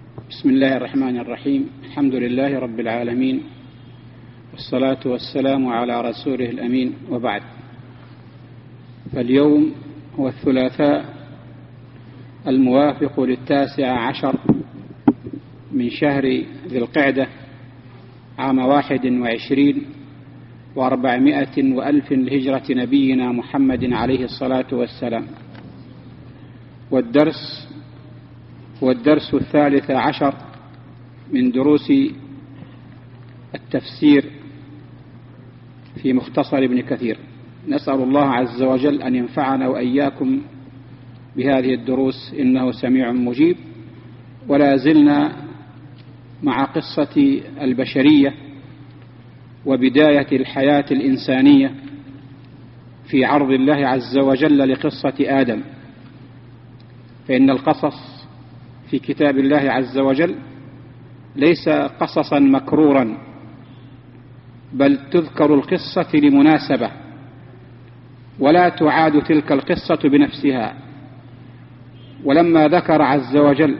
بسم الله الرحمن الرحيم. الحمد لله رب العالمين، والصلاة والسلام على رسوله الأمين، وبعد. فاليوم هو الثلاثاء الموافق 19 من شهر ذي القعدة عام 21 و400 وألف لهجرة نبينا محمد عليه الصلاة والسلام. والدرس هو الدرس 13 من دروس التفسير في مختصر ابن كثير. نسأل الله عز وجل أن ينفعنا وإياكم بهذه الدروس، إنه سميع مجيب. ولا زلنا مع قصة البشرية وبداية الحياة الإنسانية في عرض الله عز وجل لقصة آدم. فإن القصص في كتاب الله عز وجل ليس قصصا مكرورا، بل تذكر القصة لمناسبة، ولا تعاد تلك القصة بنفسها. ولما ذكر عز وجل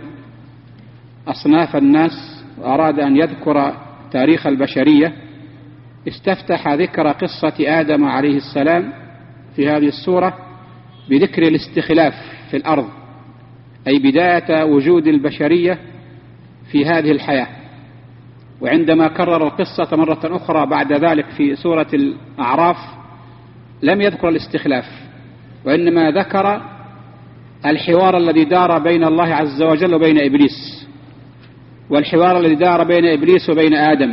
أصناف الناس وأراد أن يذكر تاريخ البشرية، استفتح ذكر قصة آدم عليه السلام في هذه السورة بذكر الاستخلاف في الأرض، أي بداية وجود البشرية في هذه الحياة. وعندما كرر القصة مرة أخرى بعد ذلك في سورة الأعراف لم يذكر الاستخلاف، وإنما ذكر الحوار الذي دار بين الله عز وجل وبين إبليس، والحوار الذي دار بين إبليس وبين آدم،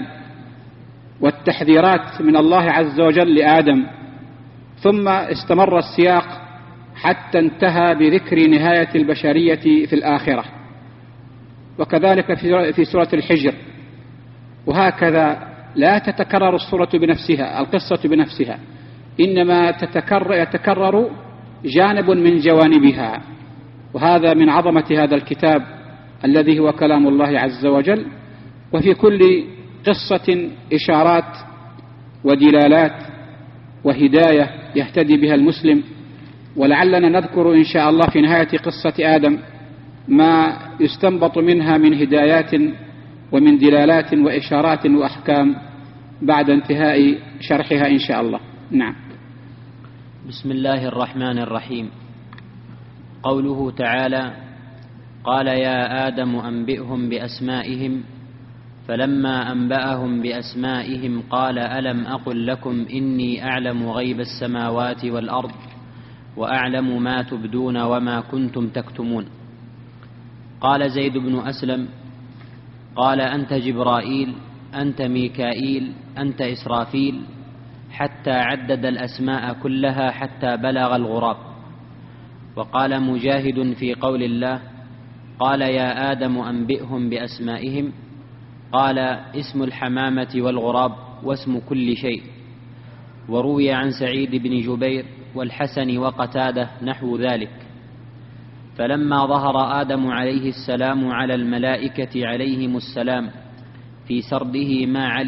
والتحذيرات من الله عز وجل لآدم. ثم استمر السياق حتى انتهى بذكر نهاية البشرية في الآخرة، وكذلك في سورة الحجر. وهكذا لا تتكرر السورة بنفسها، القصة بنفسها، إنما يتكرر جانب من جوانبها. وهذا من عظمة هذا الكتاب الذي هو كلام الله عز وجل. وفي كل قصة إشارات ودلالات وهداية يهتدي بها المسلم. ولعلنا نذكر إن شاء الله في نهاية قصة آدم ما يستنبط منها من هدايات ومن دلالات وإشارات وأحكام بعد انتهاء شرحها إن شاء الله. نعم. بسم الله الرحمن الرحيم. قوله تعالى: قال يا آدم أنبئهم بأسمائهم، فلما أنبأهم بأسمائهم قال ألم أقل لكم إني أعلم غيب السماوات والأرض وأعلم ما تبدون وما كنتم تكتمون. قال زيد بن أسلم: قال أنت جبرائيل، أنت ميكائيل، أنت إسرافيل، حتى عدد الأسماء كلها حتى بلغ الغراب. وقال مجاهد في قول الله: قال يا آدم أنبئهم بأسمائهم، قال اسم الحمامة والغراب واسم كل شيء. وروي عن سعيد بن جبير والحسن وقتادة نحو ذلك. فلما ظهر آدم عليه السلام على الملائكة عليهم السلام في سرده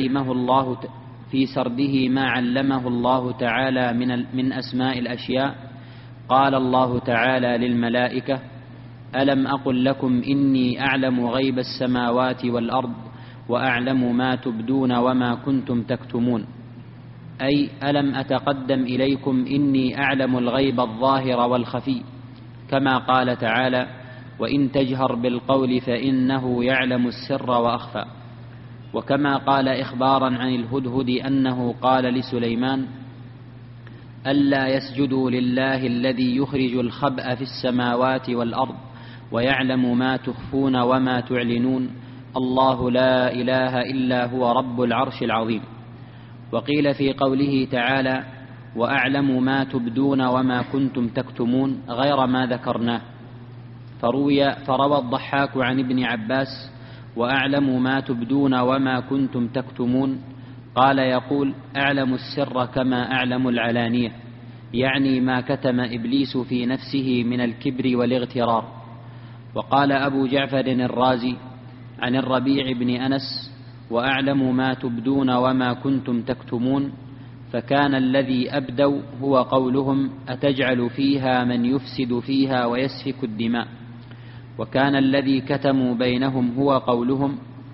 ما علمه الله تعالى من أسماء الأشياء، قال الله تعالى للملائكة: ألم أقل لكم إني أعلم غيب السماوات والأرض وأعلم ما تبدون وما كنتم تكتمون. أي ألم أتقدم إليكم إني أعلم الغيب الظاهر والخفي، كما قال تعالى: وإن تجهر بالقول فإنه يعلم السر وأخفى. وكما قال إخبارا عن الهدهد أنه قال لسليمان: ألا يسجدوا لله الذي يخرج الخبأ في السماوات والأرض ويعلم ما تخفون وما تعلنون، الله لا إله إلا هو رب العرش العظيم. وقيل في قوله تعالى: وأعلم ما تبدون وما كنتم تكتمون غير ما ذكرناه. فروى الضحاك عن ابن عباس: وأعلم ما تبدون وما كنتم تكتمون، قال يقول: أعلم السر كما أعلم العلانية، يعني ما كتم إبليس في نفسه من الكبر والاغترار. وقال أبو جعفر الرازي عن الربيع بن أنس: وأعلم ما تبدون وما كنتم تكتمون، فكان الذي أبدوا هو قولهم: أتجعل فيها من يفسد فيها ويسفك الدماء. وكان الذي كتموا بينهم هو قولهم: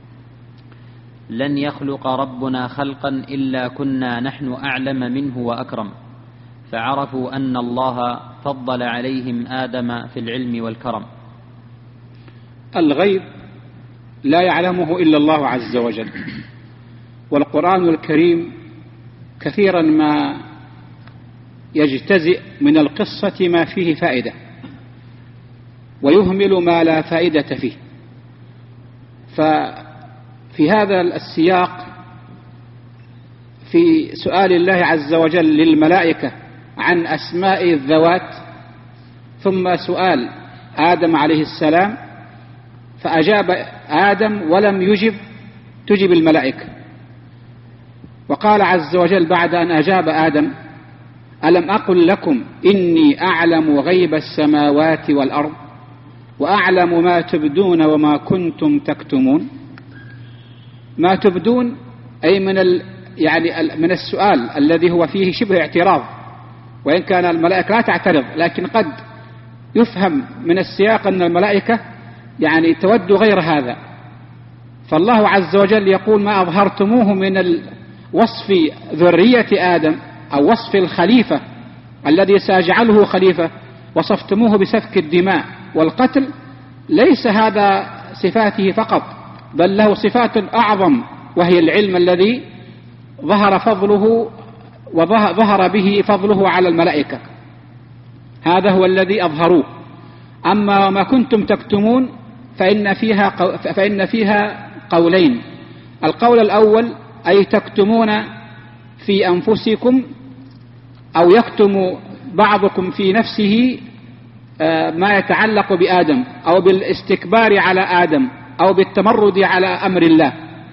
لن يخلق ربنا خلقا إلا كنا نحن أعلم منه وأكرم، فعرفوا أن الله فضل عليهم آدم في العلم والكرم. الغيب لا يعلمه إلا الله عز وجل، والقرآن الكريم كثيرا ما يجتزئ من القصة ما فيه فائدة ويهمل ما لا فائدة فيه. ففي هذا السياق في سؤال الله عز وجل للملائكة عن أسماء الذوات، ثم سؤال آدم عليه السلام فأجاب آدم ولم تجب الملائكة، وقال عز وجل بعد أن أجاب آدم: ألم أقل لكم إني أعلم غيب السماوات والأرض وأعلم ما تبدون وما كنتم تكتمون. ما تبدون أي من السؤال الذي هو فيه شبه اعتراض، وإن كان الملائكة لا تعترض، لكن قد يفهم من السياق أن الملائكة تود غير هذا. فالله عز وجل يقول: ما أظهرتموه من وصف ذرية آدم أو وصف الخليفة الذي سيجعله خليفة، وصفتموه بسفك الدماء والقتل، ليس هذا صفاته فقط، بل له صفات أعظم، وهي العلم الذي ظهر به فضله على الملائكة، هذا هو الذي أظهروه. أما ما كنتم تكتمون فإن فيها قولين: القول الأول أي تكتمون في أنفسكم، أو يكتم بعضكم في نفسه ما يتعلق بآدم، أو بالاستكبار على آدم، أو بالتمرد على أمر الله.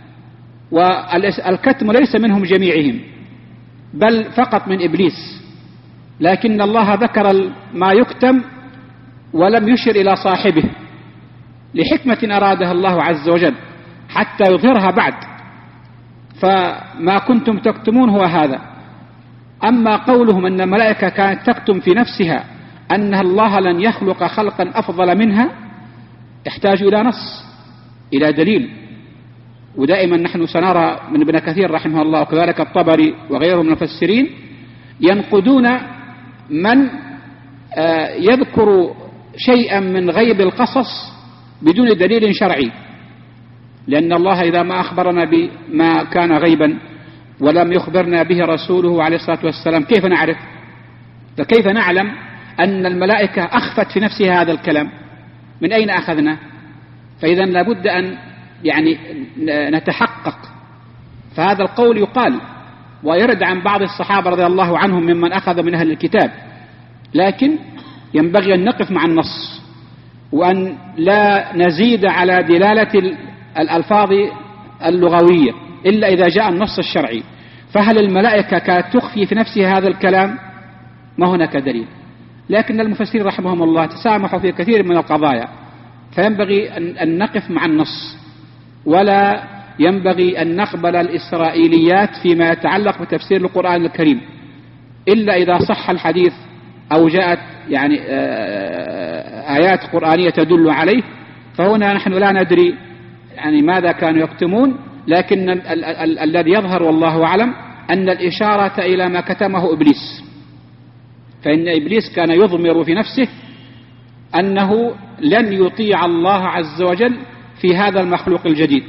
والكتم ليس منهم جميعهم، بل فقط من إبليس، لكن الله ذكر ما يكتم ولم يشر إلى صاحبه لحكمة أرادها الله عز وجل حتى يظهرها بعد. فما كنتم تكتمون هو هذا. أما قولهم أن الملائكة كانت تكتم في نفسها أن الله لن يخلق خلقا أفضل منها، يحتاج إلى نص، إلى دليل. ودائما نحن سنرى من ابن كثير رحمه الله وكذلك الطبري وغيرهم من المفسرين ينقدون من يذكر شيئا من غيب القصص بدون دليل شرعي، لأن الله إذا ما أخبرنا بما كان غيبا ولم يخبرنا به رسوله عليه الصلاة والسلام كيف نعرف؟ فكيف نعلم أن الملائكة أخفت في نفسها هذا الكلام؟ من أين أخذنا؟ فإذا لابد أن نتحقق. فهذا القول يقال ويرد عن بعض الصحابة رضي الله عنهم ممن أخذ من أهل الكتاب، لكن ينبغي أن نقف مع النص، وأن لا نزيد على دلالة الألفاظ اللغوية إلا إذا جاء النص الشرعي. فهل الملائكة كانت تخفي في نفسها هذا الكلام؟ ما هناك دليل. لكن المفسرين رحمهم الله تسامحوا في كثير من القضايا، فينبغي أن نقف مع النص، ولا ينبغي أن نقبل الإسرائيليات فيما يتعلق بتفسير القرآن الكريم إلا إذا صح الحديث أو جاءت آيات قرآنية تدل عليه. فهنا نحن لا ندري ماذا كانوا يكتمون، لكن الذي يظهر والله أعلم أن الإشارة إلى ما كتمه إبليس، فإن إبليس كان يضمر في نفسه أنه لن يطيع الله عز وجل في هذا المخلوق الجديد.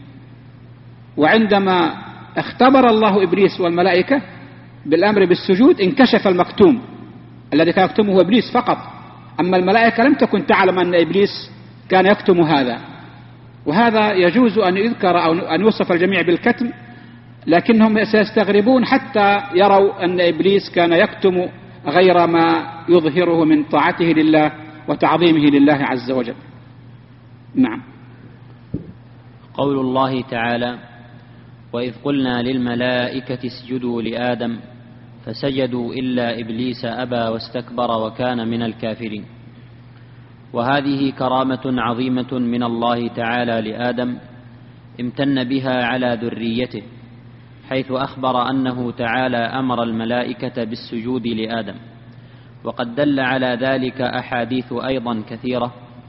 وعندما اختبر الله إبليس والملائكة بالأمر بالسجود انكشف المكتوم الذي كان يكتمه إبليس فقط، أما الملائكة لم تكن تعلم أن إبليس كان يكتم هذا. وهذا يجوز أن يذكر أو أن يوصف الجميع بالكتم، لكنهم سيستغربون حتى يروا أن إبليس كان يكتم غير ما يظهره من طاعته لله وتعظيمه لله عز وجل. نعم. قول الله تعالى: وإذ قلنا للملائكة اسجدوا لآدم فسجدوا إلا إبليس أبى واستكبر وكان من الكافرين. وهذه كرامة عظيمة من الله تعالى لآدم امتن بها على ذريته، حيث أخبر أنه تعالى أمر الملائكة بالسجود لآدم. وقد دل على ذلك أحاديث أيضا كثيرة،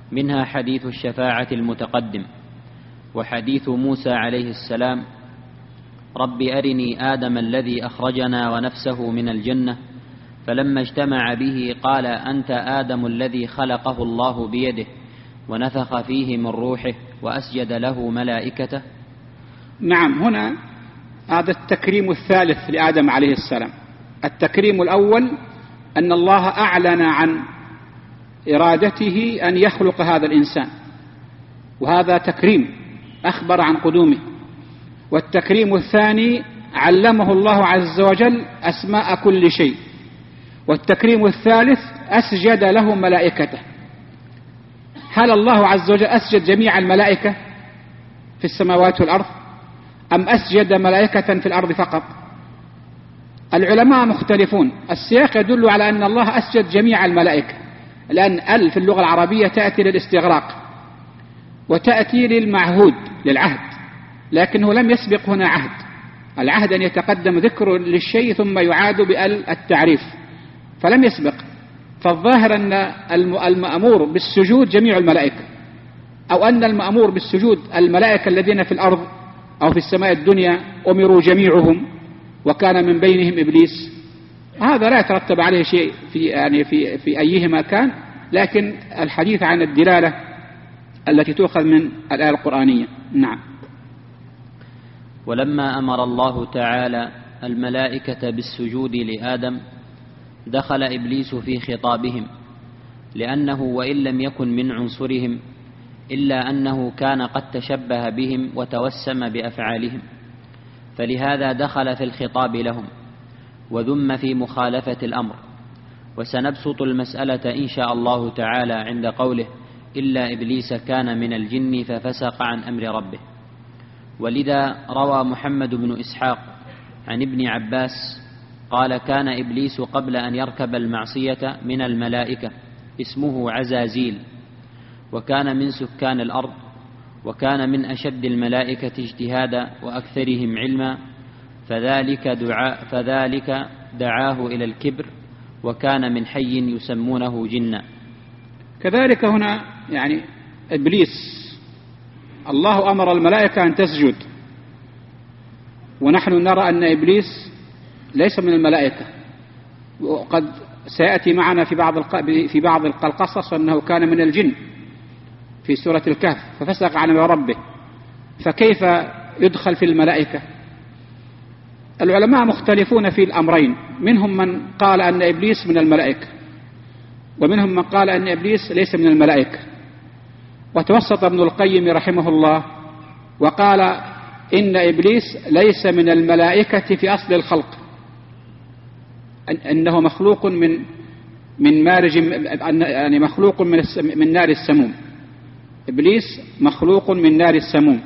منها حديث الشفاعة المتقدم، وحديث موسى عليه السلام: رب أرني آدم الذي أخرجنا ونفسه من الجنة، فلما اجتمع به قال أنت آدم الذي خلقه الله بيده ونفخ فيه من روحه وأسجد له ملائكته. نعم، هنا هذا التكريم الثالث لآدم عليه السلام. التكريم الأول أن الله أعلن عن إرادته أن يخلق هذا الإنسان، وهذا تكريم، أخبر عن قدومه. والتكريم الثاني علمه الله عز وجل أسماء كل شيء. والتكريم الثالث أسجد له ملائكته. هل الله عز وجل أسجد جميع الملائكة في السماوات والأرض، أم أسجد ملائكة في الأرض فقط؟ العلماء مختلفون. السياق يدل على أن الله أسجد جميع الملائكة، لأن في اللغة العربية تأتي للاستغراق وتأتي للمعهود، للعهد، لكنه لم يسبق هنا عهد. العهد أن يتقدم ذكر للشيء ثم يعاد بأل التعريف، فلم يسبق. فالظاهر أن المأمور بالسجود جميع الملائكة، أو أن المأمور بالسجود الملائكة الذين في الأرض أو في السماء الدنيا أمروا جميعهم، وكان من بينهم إبليس. هذا لا يترتب عليه شيء في أيهما كان، لكن الحديث عن الدلالة التي تؤخذ من الآية القرآنية. نعم. ولما أمر الله تعالى الملائكة بالسجود لآدم دخل إبليس في خطابهم، لأنه وإن لم يكن من عنصرهم إلا أنه كان قد تشبه بهم وتوسم بأفعالهم، فلهذا دخل في الخطاب لهم وذم في مخالفة الأمر. وسنبسط المسألة إن شاء الله تعالى عند قوله: إلا إبليس كان من الجن ففسق عن أمر ربه. ولذا روى محمد بن إسحاق عن ابن عباس قال: كان إبليس قبل أن يركب المعصية من الملائكة، اسمه عزازيل، وكان من سكان الأرض، وكان من أشد الملائكة اجتهادا وأكثرهم علما، فذلك دعاه إلى الكبر، وكان من حي يسمونه جنا. كذلك هنا إبليس الله أمر الملائكة أن تسجد، ونحن نرى أن إبليس ليس من الملائكة، وقد سيأتي معنا في بعض القصص أنه كان من الجن في سورة الكهف ففسق عن ربه، فكيف يدخل في الملائكة؟ العلماء مختلفون في الأمرين، منهم من قال أن إبليس من الملائكة، ومنهم من قال أن إبليس ليس من الملائكة. وتوسط ابن القيم رحمه الله وقال إن إبليس ليس من الملائكة في أصل الخلق، أنه مخلوق من مارج، مخلوق من نار السموم. إبليس مخلوق من نار السموم،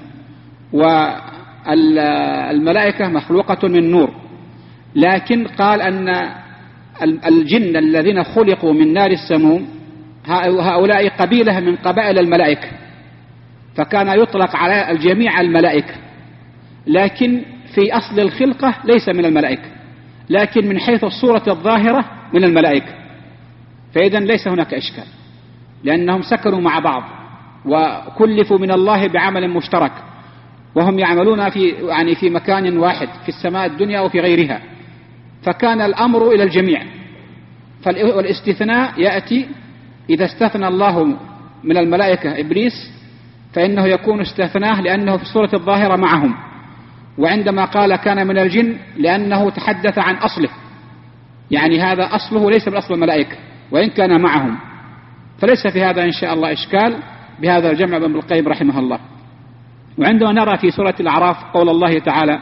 والملائكة مخلوقة من نور. لكن قال أن الجن الذين خلقوا من نار السموم هؤلاء قبيلة من قبائل الملائكة، فكان يطلق على الجميع الملائكة، لكن في أصل الخلقة ليس من الملائكة، لكن من حيث الصورة الظاهرة من الملائكة. فإذن ليس هناك إشكال، لأنهم سكنوا مع بعض وكلفوا من الله بعمل مشترك، وهم يعملون في مكان واحد في السماء الدنيا وفي غيرها، فكان الأمر إلى الجميع. والاستثناء يأتي إذا استثنى الله من الملائكة إبليس، فإنه يكون استثناه لأنه في الصورة الظاهرة معهم، وعندما قال كان من الجن لأنه تحدث عن أصله، هذا أصله ليس بأصل الملائكة وإن كان معهم. فليس في هذا إن شاء الله إشكال بهذا الجمع ابن القيم رحمه الله. وعندما نرى في سورة الأعراف قول الله تعالى: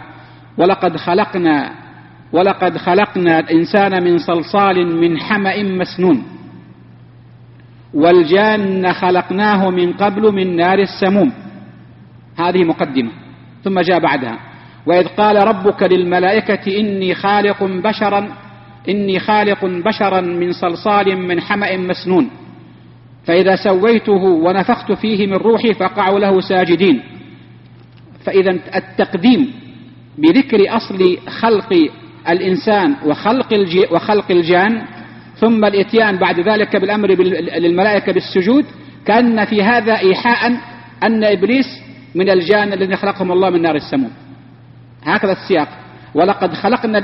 ولقد خلقنا الإنسان من صلصال من حمأ مسنون والجان خلقناه من قبل من نار السموم. هذه مقدمة، ثم جاء بعدها: وإذ قال ربك للملائكة إني خالق بشرا من صلصال من حمأ مسنون فإذا سويته ونفخت فيه من روحي فقعوا له ساجدين. فإذا التقديم بذكر أصل خلق الإنسان وخلق الجان، ثم الإتيان بعد ذلك بالأمر للملائكة بالسجود، كأن في هذا إيحاء أن إبليس من الجان الذين خلقهم الله من نار السموم. هكذا السياق. ولقد خلقنا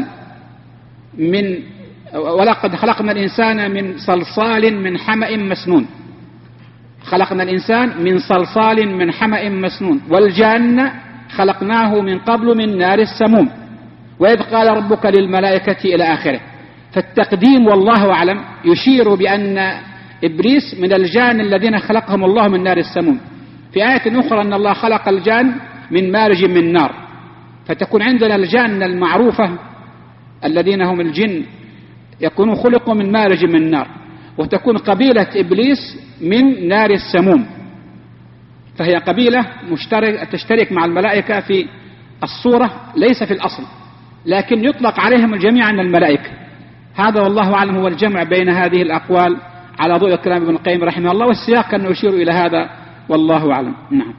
الإنسان من صلصال من حمأ مسنون. خلقنا الإنسان من صلصال من حمأ مسنون والجان خلقناه من قبل من نار السموم وإذ قال ربك للملائكة إلى آخره. فالتقديم والله أعلم يشير بأن إبليس من الجان الذين خلقهم الله من نار السموم. في آية أخرى أن الله خلق الجان من مارج من نار. فتكون عندنا الجان المعروفة الذين هم الجن يكونوا خلقوا من مارج من نار، وتكون قبيلة إبليس من نار السموم. فهي قبيلة تشترك مع الملائكة في الصورة ليس في الأصل، لكن يطلق عليهم الجميع من الملائكة. هذا والله أعلم هو الجمع بين هذه الأقوال على ضوء كلام ابن القيم رحمه الله، والسياق كان يشير إلى هذا والله أعلم. نعم.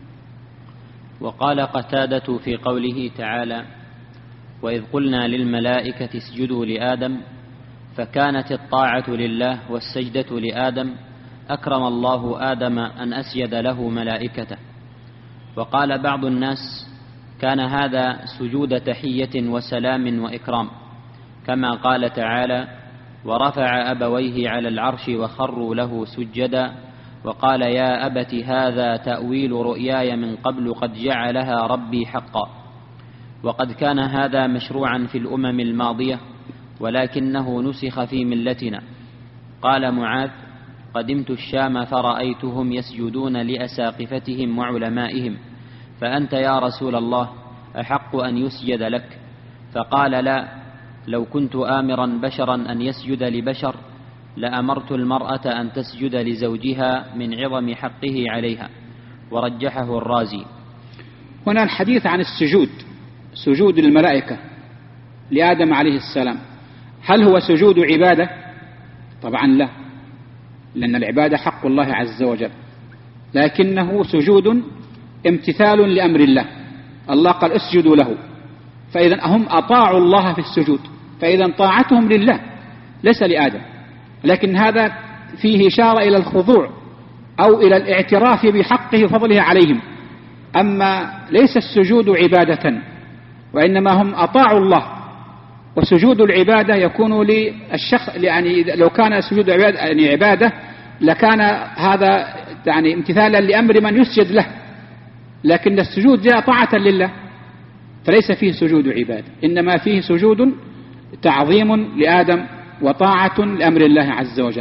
وقال قتادة في قوله تعالى: وإذ قلنا للملائكة اسجدوا لآدم فكانت الطاعة لله والسجدة لآدم أكرم الله آدم أن أسجد له ملائكته. وقال بعض الناس: كان هذا سجود تحية وسلام وإكرام، كما قال تعالى: ورفع أبويه على العرش وخروا له سجدا وقال يا أبت هذا تأويل رؤياي من قبل قد جعلها ربي حقا. وقد كان هذا مشروعا في الأمم الماضية ولكنه نسخ في ملتنا. قال معاذ: قدمت الشام فرأيتهم يسجدون لأساقفتهم وعلمائهم، فأنت يا رسول الله أحق أن يسجد لك؟ فقال: لا، لو كنت آمرا بشرا أن يسجد لبشر لأمرت المرأة أن تسجد لزوجها من عظم حقه عليها. ورجحه الرازي. هنا الحديث عن السجود، سجود الملائكة لآدم عليه السلام، هل هو سجود عبادة؟ طبعا لا، لأن العبادة حق الله عز وجل، لكنه سجود امتثال لأمر الله. الله قال اسجدوا له، فإذا هم أطاعوا الله في السجود، فإذا طاعتهم لله ليس لآدم. لكن هذا فيه إشارة إلى الخضوع أو إلى الاعتراف بحقه وفضله عليهم. أما ليس السجود عبادة، وإنما هم أطاعوا الله. وسجود العبادة يكون للشخص، يعني لو كان سجود عبادة لكان هذا يعني امتثالا لأمر من يسجد له، لكن السجود جاء طاعة لله فليس فيه سجود عبادة، إنما فيه سجود تعظيم لآدم وطاعة لأمر الله عز وجل.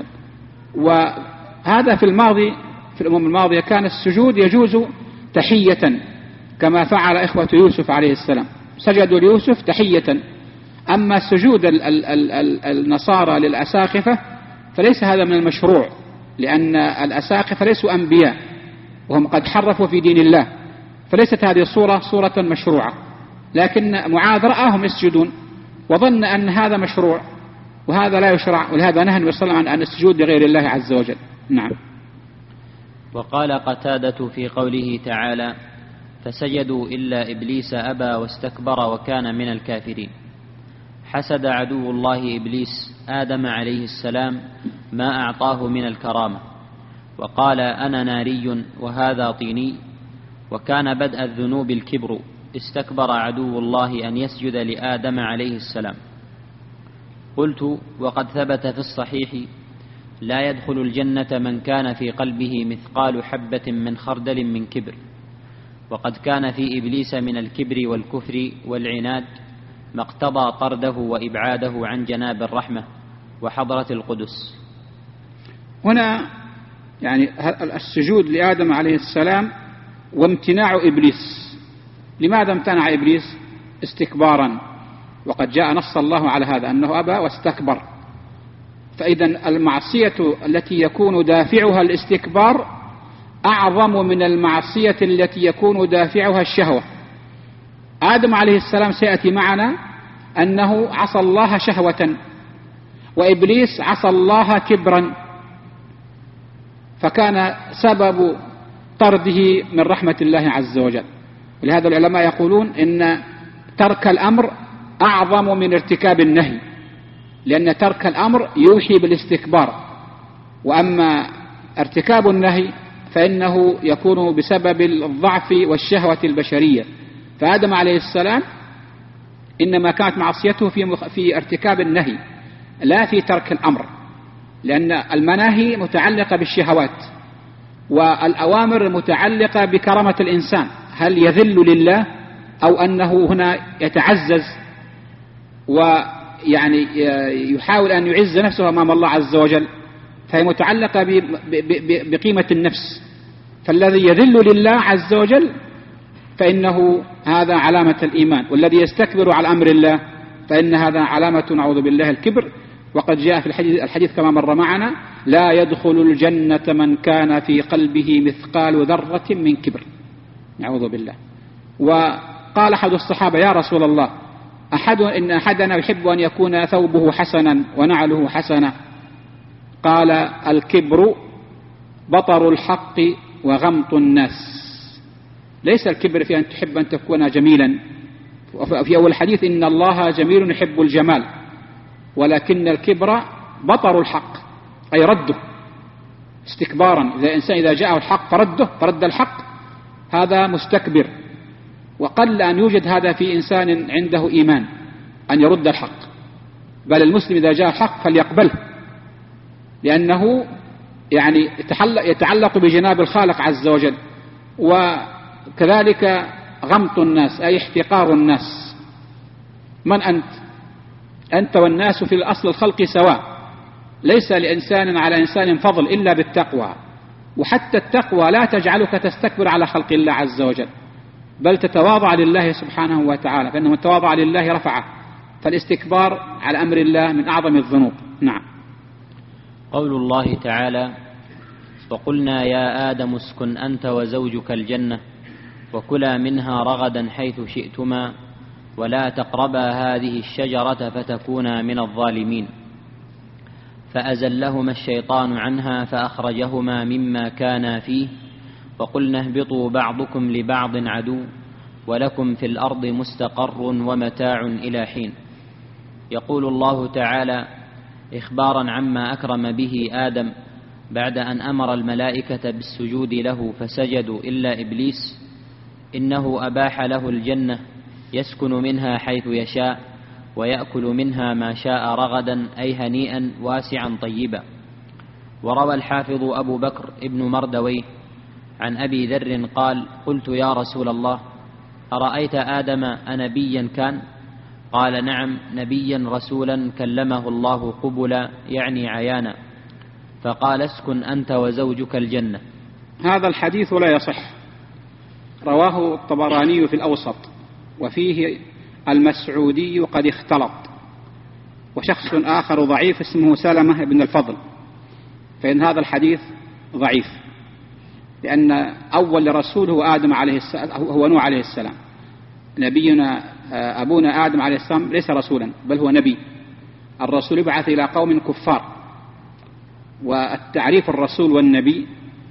وهذا في الماضي، في الأمم الماضية كان السجود يجوز تحية كما فعل إخوة يوسف عليه السلام، سجدوا ليوسف تحية. أما سجود النصارى للأساقفة فليس هذا من المشروع، لأن الأساقفة ليسوا أنبياء وهم قد حرفوا في دين الله، فليست هذه الصورة صورة مشروعة. لكن معاذ رآهم يسجدون وظن أن هذا مشروع وهذا لا يشرع، ولهذا نهى النبي صلى الله عليه وسلم عن السجود لغير الله عز وجل. نعم. وقال قتادة في قوله تعالى: فسجدوا إلا إبليس أبى واستكبر وكان من الكافرين. حسد عدو الله إبليس آدم عليه السلام ما أعطاه من الكرامة، وقال: أنا ناري وهذا طيني. وكان بدء الذنوب الكبر، استكبر عدو الله أن يسجد لآدم عليه السلام. قلت: وقد ثبت في الصحيح: لا يدخل الجنة من كان في قلبه مثقال حبة من خردل من كبر. وقد كان في إبليس من الكبر والكفر والعناد ما اقتضى طرده وإبعاده عن جناب الرحمة وحضرة القدس. هنا يعني السجود لآدم عليه السلام وامتناع إبليس. لماذا امتنع إبليس؟ استكبارا، وقد جاء نص الله على هذا أنه أبى واستكبر. فإذا المعصية التي يكون دافعها الاستكبار أعظم من المعصية التي يكون دافعها الشهوة. آدم عليه السلام سيأتي معنا أنه عصى الله شهوة، وإبليس عصى الله كبرا، فكان سبب طرده من رحمة الله عز وجل. ولهذا العلماء يقولون إن ترك الأمر أعظم من ارتكاب النهي، لأن ترك الأمر يوحي بالاستكبار، وأما ارتكاب النهي فإنه يكون بسبب الضعف والشهوة البشرية، فآدم عليه السلام إنما كانت معصيته في ارتكاب النهي لا في ترك الأمر، لأن المناهي متعلقة بالشهوات والأوامر متعلقة بكرامة الإنسان، هل يذل لله أو أنه هنا يتعزز ويعني يحاول أن يعز نفسه أمام الله عز وجل، فهي متعلقة بقيمة النفس. فالذي يذل لله عز وجل فإنه هذا علامة الإيمان، والذي يستكبر على أمر الله فإن هذا علامة نعوذ بالله الكبر. وقد جاء في الحديث كما مر معنا: لا يدخل الجنة من كان في قلبه مثقال ذرة من كبر، نعوذ بالله. وقال أحد الصحابة: يا رسول الله، إن أحدنا يحب أن يكون ثوبه حسنا ونعله حسنا. قال: الكبر بطر الحق وغمط الناس. ليس الكبر في أن تحب أن تكون جميلا، في أول الحديث إن الله جميل يحب الجمال، ولكن الكبر بطر الحق أي رده استكبارا. إذا إنسان إذا جاءه الحق فرد الحق، هذا مستكبر. وقل أن يوجد هذا في إنسان عنده إيمان أن يرد الحق، بل المسلم إذا جاء الحق فليقبله، لأنه يعني يتعلق بجناب الخالق عز وجل. وكذلك غمط الناس أي احتقار الناس. من أنت والناس في الأصل الخلق سواء، ليس لإنسان على إنسان فضل إلا بالتقوى، وحتى التقوى لا تجعلك تستكبر على خلق الله عز وجل، بل تتواضع لله سبحانه وتعالى، فإنه من تواضع لله رفعه، فالاستكبار على أمر الله من أعظم الذنوب. نعم. قول الله تعالى: وقلنا يا آدم اسكن أنت وزوجك الجنة وكلا منها رغدا حيث شئتما ولا تقربا هذه الشجرة فتكونا من الظالمين. فأزلهما الشيطان عنها فأخرجهما مما كانا فيه وقلنا اهبطوا بعضكم لبعض عدو ولكم في الأرض مستقر ومتاع إلى حين. يقول الله تعالى إخبارا عما أكرم به آدم بعد أن أمر الملائكة بالسجود له فسجدوا إلا إبليس: إنه أباح له الجنة يسكن منها حيث يشاء ويأكل منها ما شاء رغدا أي هنيئا واسعا طيبا. وروى الحافظ أبو بكر ابن مردويه عن أبي ذر قال: قلت يا رسول الله أرأيت آدم أنبيا كان؟ قال: نعم، نبيا رسولا كلمه الله قبلا يعني عيانا. فقال: اسكن أنت وزوجك الجنة. هذا الحديث لا يصح، رواه الطبراني في الأوسط، وفيه المسعودي قد اختلط، وشخص آخر ضعيف اسمه سلمة بن الفضل، فإن هذا الحديث ضعيف، لأن أول رسول هو آدم عليه السلام، هو نوح عليه السلام. نبينا أبونا آدم عليه السلام ليس رسولا بل هو نبي. الرسول يبعث إلى قوم كفار، والتعريف الرسول والنبي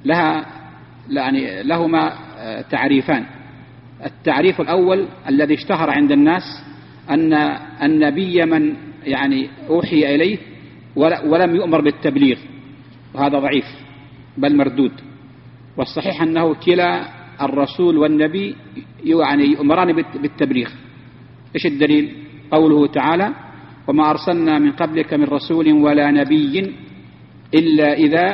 لهما تعريفان. التعريف الأول الذي اشتهر عند الناس أن النبي من يعني أوحي إليه ولم يؤمر بالتبليغ، وهذا ضعيف بل مردود. والصحيح أنه كلا الرسول والنبي يعني يؤمران بالتبليغ. إيش الدليل؟ قوله تعالى: وما أرسلنا من قبلك من رسول ولا نبي إلا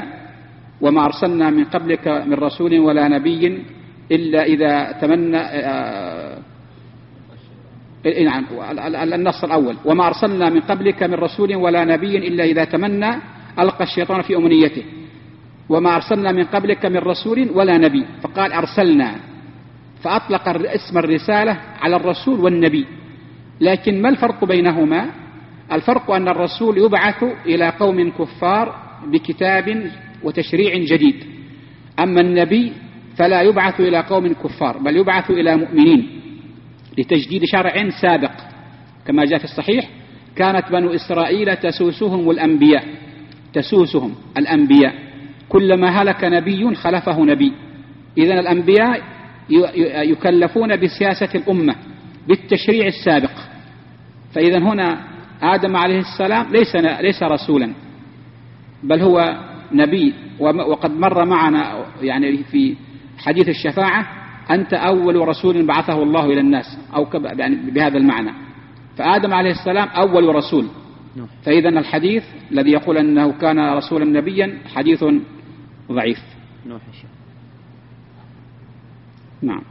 إذا تمنى النص الأول: وما أرسلنا من قبلك من رسول ولا نبي إلا إذا تمنى ألقى الشيطان في أمنيته. وما أرسلنا من قبلك من رسول ولا نبي، فقال أرسلنا، فأطلق اسم الرسالة على الرسول والنبي. لكن ما الفرق بينهما؟ الفرق أن الرسول يبعث إلى قوم كفار بكتاب وتشريع جديد، أما النبي فلا يبعث إلى قوم كفار بل يبعث إلى مؤمنين لتجديد شرع سابق، كما جاء في الصحيح: كانت بنو إسرائيل تسوسهم الأنبياء كلما هلك نبي خلفه نبي. إذن الأنبياء يكلفون بسياسة الأمة بالتشريع السابق. فإذن هنا آدم عليه السلام ليس رسولا بل هو نبي، وقد مر معنا يعني في حديث الشفاعة أنت أول رسول بعثه الله إلى الناس، أو يعني بهذا المعنى. فآدم عليه السلام أول رسول، فإذا الحديث الذي يقول أنه كان رسولا نبيا حديث ضعيف. نعم.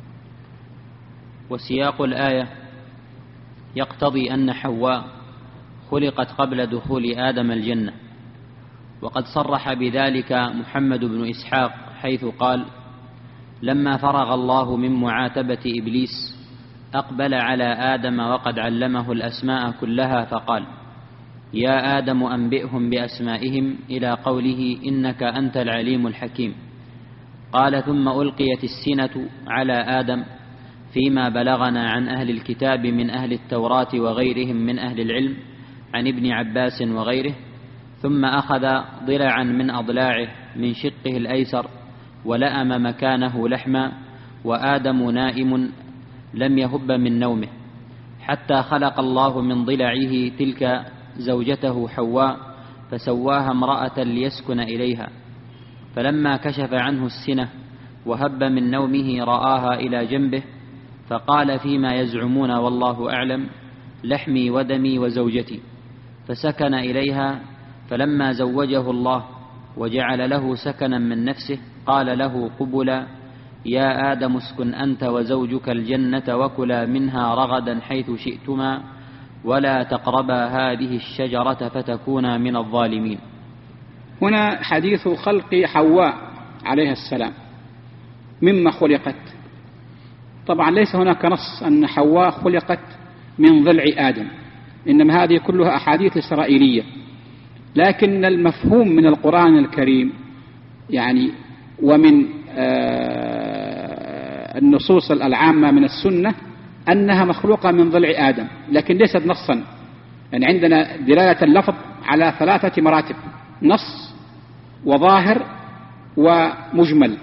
وسياق الآية يقتضي أن حواء خلقت قبل دخول آدم الجنة، وقد صرح بذلك محمد بن إسحاق حيث قال: لما فرغ الله من معاتبة إبليس أقبل على آدم وقد علمه الأسماء كلها فقال: يا آدم أنبئهم بأسمائهم إلى قوله إنك أنت العليم الحكيم. قال: ثم ألقيت السنة على آدم فيما بلغنا عن أهل الكتاب من أهل التوراة وغيرهم من أهل العلم عن ابن عباس وغيره، ثم أخذ ضلعا من أضلاعه من شقه الأيسر ولأم مكانه لحما، وآدم نائم لم يهب من نومه، حتى خلق الله من ضلعه تلك زوجته حواء فسواها امرأة ليسكن إليها. فلما كشف عنه السنة وهب من نومه رآها إلى جنبه، فقال فيما يزعمون والله أعلم: لحمي ودمي وزوجتي. فسكن إليها، فلما زوجه الله وجعل له سكنا من نفسه قال له قبلا: يا آدم اسكن أنت وزوجك الجنة وكلا منها رغدا حيث شئتما ولا تقربا هذه الشجرة فتكونا من الظالمين. هنا حديث خلق حواء عليها السلام مما خلقت. طبعا ليس هناك نص أن حواء خلقت من ضلع آدم، إنما هذه كلها أحاديث إسرائيلية، لكن المفهوم من القرآن الكريم يعني ومن النصوص العامة من السنة أنها مخلوقة من ضلع آدم، لكن ليست نصا. يعني عندنا دلالة اللفظ على 3 مراتب: نص وظاهر ومجمل.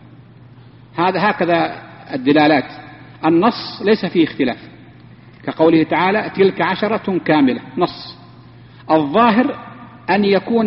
هكذا الدلالات. النص ليس فيه اختلاف، كقوله تعالى: تلك 10 كاملة، نص. الظاهر أن يكون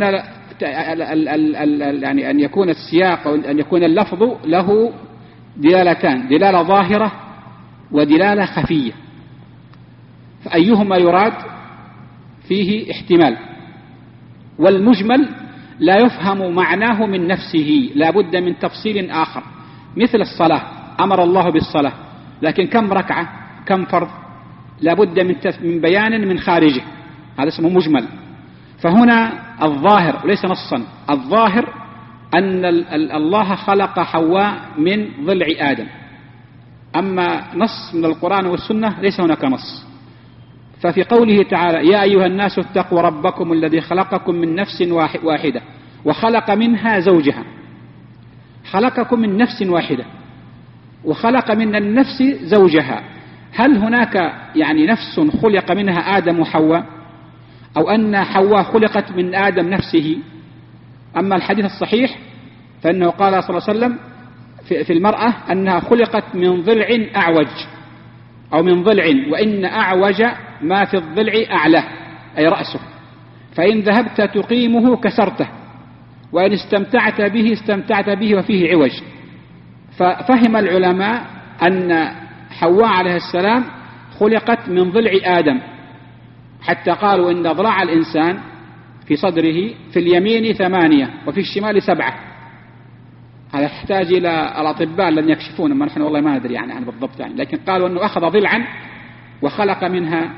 يعني أن يكون السياق أو أن يكون اللفظ له دلالتان: دلالة ظاهرة ودلالة خفية، فأيهما يراد فيه احتمال. والمجمل لا يفهم معناه من نفسه، لا بد من تفصيل آخر، مثل الصلاة، أمر الله بالصلاة، لكن كم ركعة، كم فرض، لا بد من بيان من خارجه، هذا اسمه مجمل. فهنا الظاهر ليس نصا، الظاهر أن الله خلق حواء من ضلع آدم. أما نص من القرآن والسنة ليس هناك نص. ففي قوله تعالى: يا أيها الناس اتقوا ربكم الذي خلقكم من نفس واحدة وخلق منها زوجها، خلقكم من نفس واحدة وخلق من النفس زوجها. هل هناك يعني نفس خلق منها آدم وحواء، أو أن حواء خلقت من آدم نفسه؟ أما الحديث الصحيح فإنه قال صلى الله عليه وسلم في المرأة أنها خلقت من ضلع أعوج، أو من ضلع، وإن أعوج ما في الضلع أعلاه، أي رأسه، فإن ذهبت تقيمه كسرته، وإن استمتعت به وفيه عوج. ففهم العلماء أن حواء عليه السلام خلقت من ضلع آدم، حتى قالوا إن ضلع الإنسان في صدره في اليمين 8 وفي الشمال 7. هذا يحتاج إلى الأطباء الذين يكشفون، ما نحن والله ما ندري يعني بالضبط يعني، لكن قالوا أنه أخذ ضلعا وخلق منها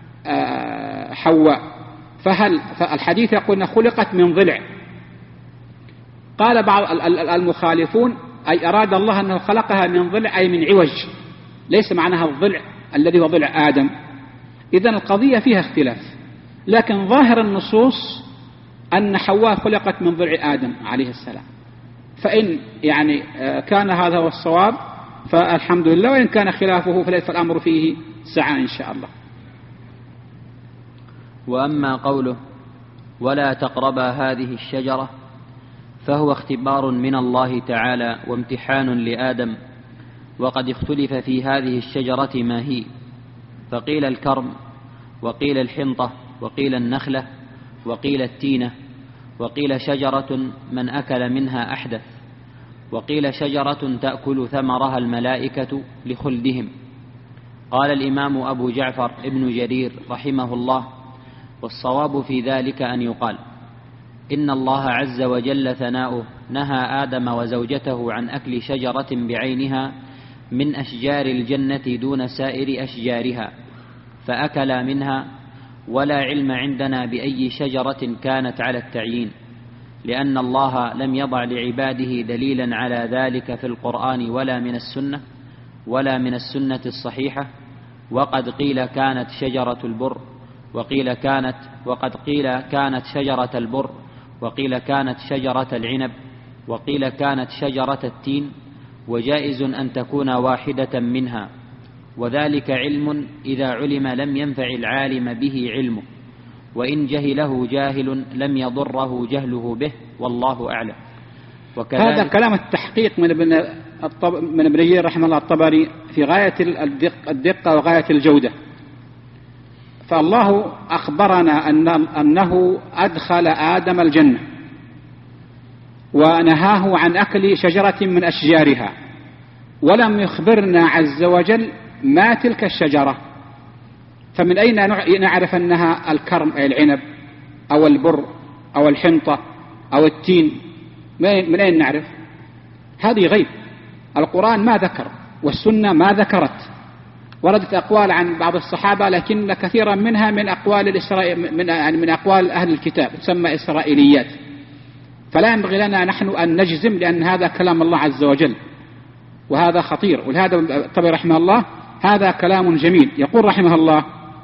حواء. فالحديث يقول أنها خلقت من ضلع. قال بعض المخالفون: أي أراد الله أنه خلقها من ضلع أي من عوج، ليس معناها الضلع الذي هو ضلع آدم. إذن القضية فيها اختلاف، لكن ظاهر النصوص أن حواء خلقت من ضلع آدم عليه السلام. فإن يعني كان هذا هو الصواب فالحمد لله، وإن كان خلافه فالأمر فيه سعة إن شاء الله. وأما قوله: ولا تقربا هذه الشجرة، فهو اختبار من الله تعالى وامتحان لآدم، وقد اختلف في هذه الشجرة ما هي، فقيل الكرم، وقيل الحنطة، وقيل النخلة، وقيل التينة، وقيل شجرة من أكل منها أحدث، وقيل شجرة تأكل ثمرها الملائكة لخلدهم. قال الإمام أبو جعفر ابن جرير رحمه الله: والصواب في ذلك أن يقال إن الله عز وجل ثناؤه نهى آدم وزوجته عن أكل شجرة بعينها من أشجار الجنة دون سائر أشجارها، فأكلا منها، ولا علم عندنا بأي شجرة كانت على التعيين، لأن الله لم يضع لعباده دليلا على ذلك في القرآن ولا من السنة الصحيحة. وقد قيل كانت شجرة البر، وقد قيل كانت شجرة البر، وقيل كانت شجرة العنب، وقيل كانت شجرة التين، وجائز أن تكون واحدة منها، وذلك علم إذا علم لم ينفع العالم به علمه، وإن جهله جاهل لم يضره جهله به، والله أعلم. هذا كلام التحقيق من ابن جرير رحمه الله الطبري في غاية الدقة وغاية الجودة. فالله أخبرنا أنه أدخل آدم الجنة ونهاه عن أكل شجرة من أشجارها، ولم يخبرنا عز وجل ما تلك الشجرة، فمن أين نعرف أنها الكرم أي العنب أو البر أو الحنطة أو التين؟ من أين نعرف؟ هذه غيب. القرآن ما ذكر والسنة ما ذكرت. وردت أقوال عن بعض الصحابة لكن كثيرا منها من أقوال من أقوال أهل الكتاب تسمى إسرائيليات، فلا ينبغي لنا نحن أن نجزم لأن هذا كلام الله عز وجل، وهذا خطير. ولهذا الطبري رحمه الله هذا كلام جميل، يقول رحمه الله: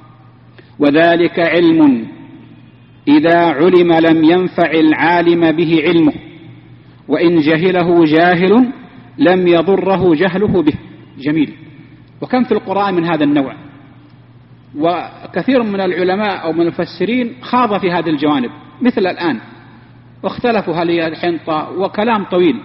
وذلك علم إذا علم لم ينفع العالم به علمه، وإن جهله جاهل لم يضره جهله به. جميل. وكم في القرآن من هذا النوع، وكثير من العلماء أو من المفسرين خاض في هذه الجوانب مثل الآن، واختلفوا هل هي الحنطة، وكلام طويل.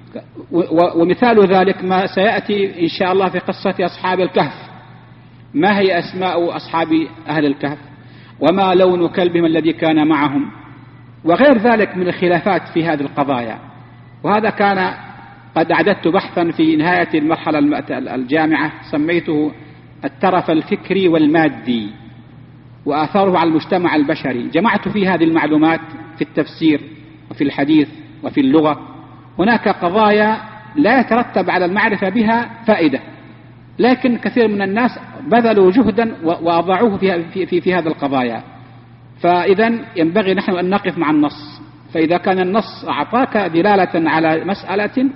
ومثال ذلك ما سيأتي إن شاء الله في قصة أصحاب الكهف، ما هي أسماء أصحاب أهل الكهف، وما لون كلبهم الذي كان معهم، وغير ذلك من الخلافات في هذه القضايا. وهذا كان قد أعددت بحثا في نهاية المرحلة الجامعة سميته الترف الفكري والمادي وآثاره على المجتمع البشري. جمعت فيه هذه المعلومات في التفسير وفي الحديث وفي اللغة. هناك قضايا لا يترتب على المعرفة بها فائدة، لكن كثير من الناس بذلوا جهدا وأضاعوه في هذه القضايا. فإذا ينبغي نحن أن نقف مع النص، فإذا كان النص أعطاك دلالة على مسألة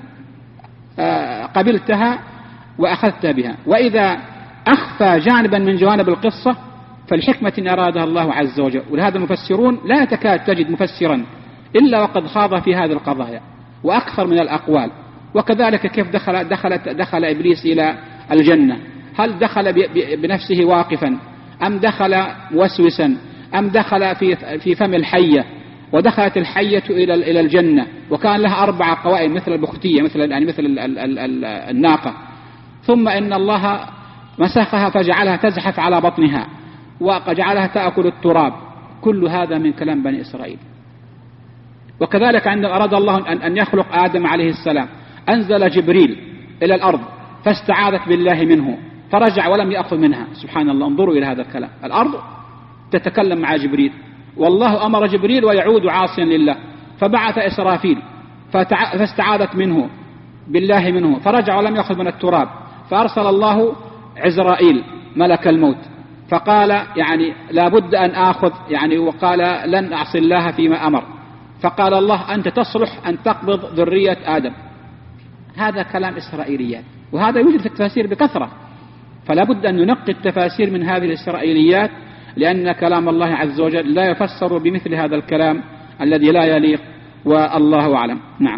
قبلتها وأخذت بها، وإذا أخفى جانبا من جوانب القصة فالحكمة أرادها الله عز وجل. ولهذا المفسرون لا تكاد تجد مفسرا إلا وقد خاض في هذه القضايا وأكثر من الأقوال. وكذلك كيف دخل إبليس إلى الجنة، هل دخل بنفسه واقفا أم دخل موسوسا أم دخل في فم الحية، ودخلت الحية إلى الجنة وكان لها 4 قوائم مثل البختية مثل الناقة، ثم إن الله مسخها فجعلها تزحف على بطنها وجعلها تأكل التراب. كل هذا من كلام بني إسرائيل. وكذلك عندما أراد الله أن يخلق آدم عليه السلام أنزل جبريل إلى الأرض فاستعاذت بالله منه فرجع ولم يأخذ منها. سبحان الله، انظروا إلى هذا الكلام. الأرض تتكلم مع جبريل، والله أمر جبريل ويعود عاصيا لله، فبعث إسرافيل فاستعاذت منه بالله منه فرجع ولم يأخذ من التراب، فأرسل الله عزرائيل ملك الموت فقال يعني لا بد أن آخذ وقال لن أعصي الله فيما أمر، فقال الله أنت تصلح أن تقبض ذرية آدم. هذا كلام إسرائيليات، وهذا يوجد في التفاسير بكثرة، فلا بد أن ننقي التفاسير من هذه الإسرائيليات، لأن كلام الله عز وجل لا يفسر بمثل هذا الكلام الذي لا يليق، والله أعلم. نعم.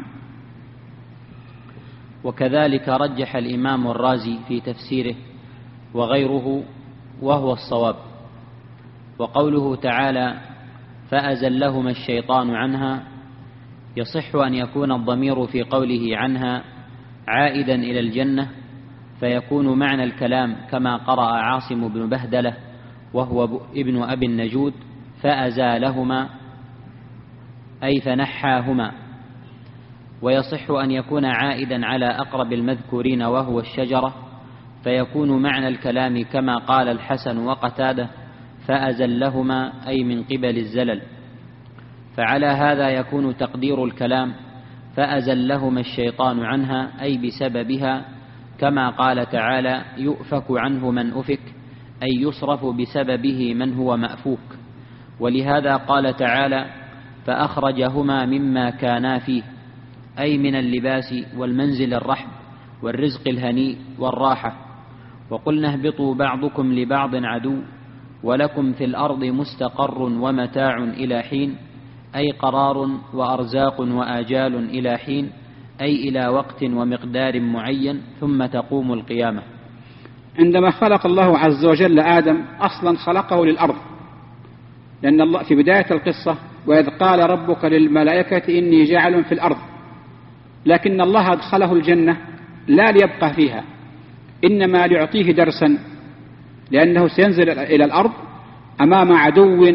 وكذلك رجح الإمام الرازي في تفسيره وغيره وهو الصواب. وقوله تعالى فأزلهما الشيطان عنها، يصح أن يكون الضمير في قوله عنها عائدا إلى الجنة، فيكون معنى الكلام كما قرأ عاصم بن بهدلة وهو ابن أبي النجود فأزالهما، أي فنحاهما. ويصح أن يكون عائدا على أقرب المذكورين وهو الشجرة، فيكون معنى الكلام كما قال الحسن وقتادة: فأزلهما، أي من قبل الزلل. فعلى هذا يكون تقدير الكلام: فأزلهما الشيطان عنها، أي بسببها، كما قال تعالى: يؤفك عنه من أفك، أي يصرف بسببه من هو مأفوك. ولهذا قال تعالى: فأخرجهما مما كانا فيه، أي من اللباس والمنزل الرحب والرزق الهنيء والراحة. وقلنا اهبطوا بعضكم لبعض عدو ولكم في الأرض مستقر ومتاع إلى حين، أي قرار وأرزاق وآجال إلى حين، أي إلى وقت ومقدار معين، ثم تقوم القيامة. عندما خلق الله عز وجل آدم أصلا خلقه للأرض، لأن الله في بداية القصة: وإذ قال ربك للملائكة إني جاعل في الأرض. لكن الله أدخله الجنة لا ليبقى فيها، إنما ليعطيه درسا، لأنه سينزل إلى الأرض أمام عدو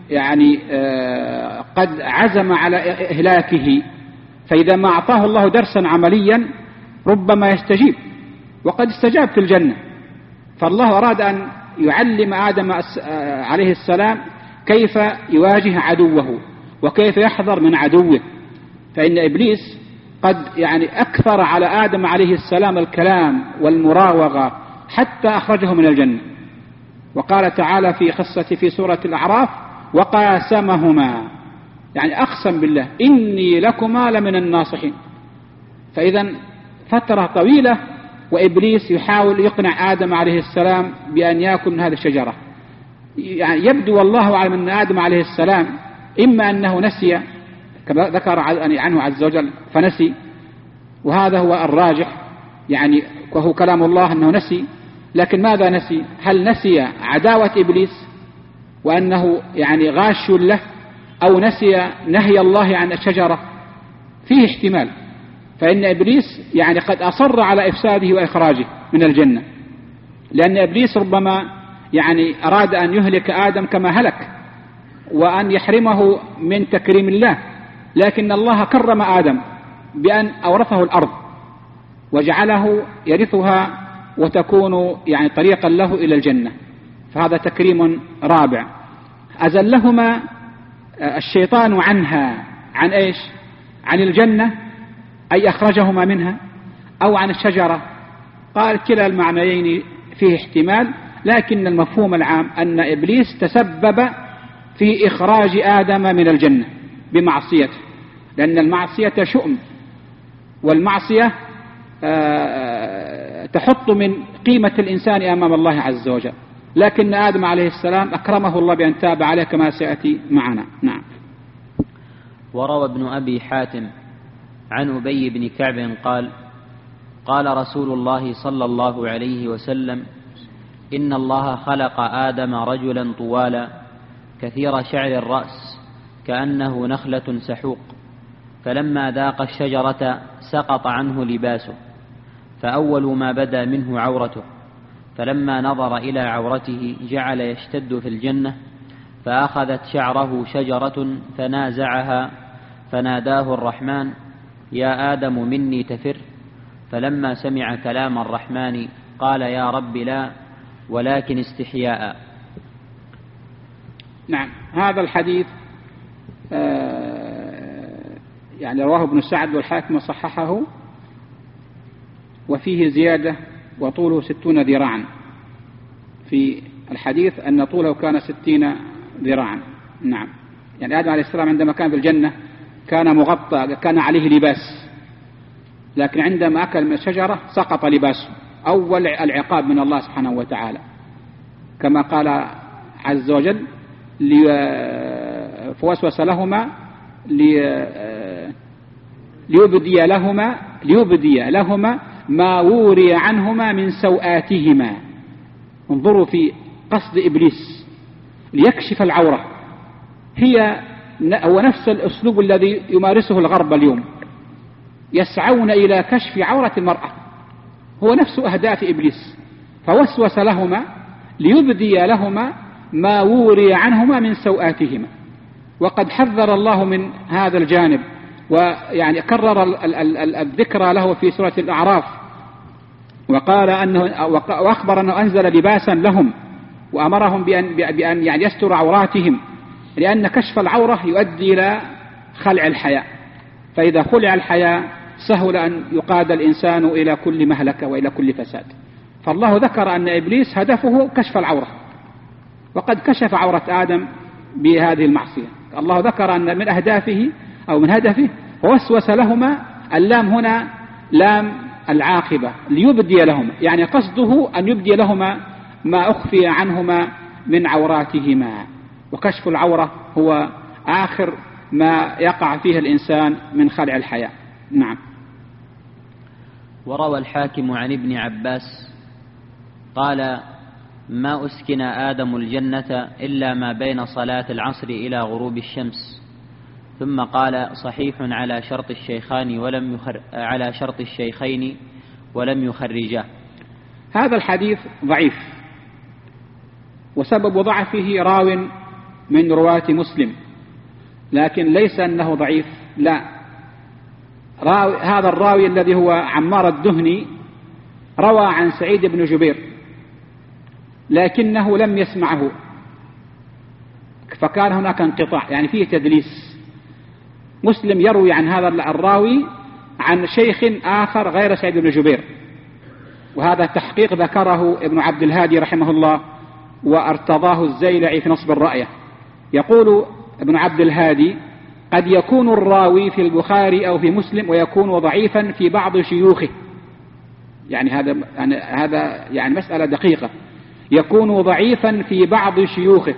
قد عزم على إهلاكه، فإذا ما أعطاه الله درسا عمليا ربما يستجيب، وقد استجاب في الجنة. فالله أراد أن يعلم آدم عليه السلام كيف يواجه عدوه وكيف يحذر من عدوه. فإن إبليس قد أكثر على آدم عليه السلام الكلام والمراوغة حتى أخرجه من الجنة. وقال تعالى في سورة الأعراف: وقاسمهما، أقسم بالله إني لكما لمن الناصحين. فإذا فترة طويلة وإبليس يحاول يقنع آدم عليه السلام بأن يأكل من هذه الشجرة. يبدو والله أعلم أن آدم عليه السلام إما أنه نسي كما ذكر عنه عز وجل فنسي، وهذا هو الراجح، وهو كلام الله أنه نسي. لكن ماذا نسي؟ هل نسي عداوة إبليس وأنه غاش له، أو نسي نهي الله عن الشجرة؟ فيه احتمال. فإن إبليس قد أصر على إفساده وإخراجه من الجنة، لأن إبليس ربما أراد أن يهلك آدم كما هلك وأن يحرمه من تكريم الله، لكن الله كرم آدم بأن أورثه الأرض وجعله يرثها وتكون طريقا له إلى الجنة، فهذا تكريم رابع. أزلهما الشيطان عنها، عن إيش؟ عن الجنة، أي أخرجهما منها، أو عن الشجرة. قال كلا المعنيين فيه احتمال، لكن المفهوم العام أن إبليس تسبب في إخراج آدم من الجنة بمعصيته، لأن المعصية شؤم، والمعصية تحط من قيمة الإنسان أمام الله عز وجل. لكن آدم عليه السلام أكرمه الله بأن تاب عليه كما سيأتي معنا. نعم. وروى ابن أبي حاتم عن أبي بن كعب قال: قال رسول الله صلى الله عليه وسلم: إن الله خلق آدم رجلا طوالا كثير شعر الرأس كأنه نخلة سحوق، فلما ذاق الشجرة سقط عنه لباسه، فأول ما بدا منه عورته، فلما نظر إلى عورته جعل يشتد في الجنة، فأخذت شعره شجرة فنازعها، فناداه الرحمن: يا آدم مني تفر. فلما سمع كلام الرحمن قال: يا رب لا، ولكن استحياء. نعم. هذا الحديث رواه ابن سعد والحاكم وصححه، وفيه زيادة: وطوله 60 ذراعا. في الحديث أن طوله كان 60 ذراعا. نعم. آدم عليه السلام عندما كان في الجنة كان مغطى، كان عليه لباس، لكن عندما أكل من الشجرة سقط لباسه. أول العقاب من الله سبحانه وتعالى، كما قال عز وجل: فوسوس لهما ليبدي لهما ما وري عنهما من سوآتهما. انظروا في قصد إبليس ليكشف العورة، هو نفس الأسلوب الذي يمارسه الغرب اليوم، يسعون إلى كشف عورة المرأة، هو نفس أهداف إبليس. فوسوس لهما ليبدي لهما ما وري عنهما من سوآتهما، وقد حذر الله من هذا الجانب، ويعني كرر الذكر له في سورة الأعراف، وقال وأخبر أنه أنزل لباسا لهم وأمرهم بأن يعني يستر عوراتهم، لأن كشف العورة يؤدي إلى خلع الحياء، فإذا خلع الحياء سهل أن يقاد الإنسان إلى كل مهلكة وإلى كل فساد. فالله ذكر أن إبليس هدفه كشف العورة، وقد كشف عورة آدم بهذه المعصية. الله ذكر أن من أهدافه أو من هدفه ووسوس لهما، اللام هنا لام العاقبة، ليبدي لهما، يعني قصده أن يبدي لهما ما أخفي عنهما من عوراتهما، وكشف العورة هو آخر ما يقع فيه الإنسان من خلع الحياء. نعم. وروى الحاكم عن ابن عباس قال: ما أسكن آدم الجنة إلا ما بين صلاة العصر إلى غروب الشمس. ثم قال: صحيح على شرط الشيخين ولم يخرجاه. هذا الحديث ضعيف، وسبب ضعفه راو من رواة مسلم، لكن ليس أنه ضعيف، لا، هذا الراوي الذي هو عمار الدهني روى عن سعيد بن جبير لكنه لم يسمعه، فكان هناك انقطاع، يعني فيه تدليس. مسلم يروي عن هذا الراوي عن شيخ آخر غير سعيد بن جبير، وهذا تحقيق ذكره ابن عبد الهادي رحمه الله وارتضاه الزيلعي في نصب الرأية. يقول ابن عبد الهادي: قد يكون الراوي في البخاري أو في مسلم ويكون ضعيفا في بعض شيوخه، يعني هذا يعني مسألة دقيقة، يكون ضعيفا في بعض شيوخه،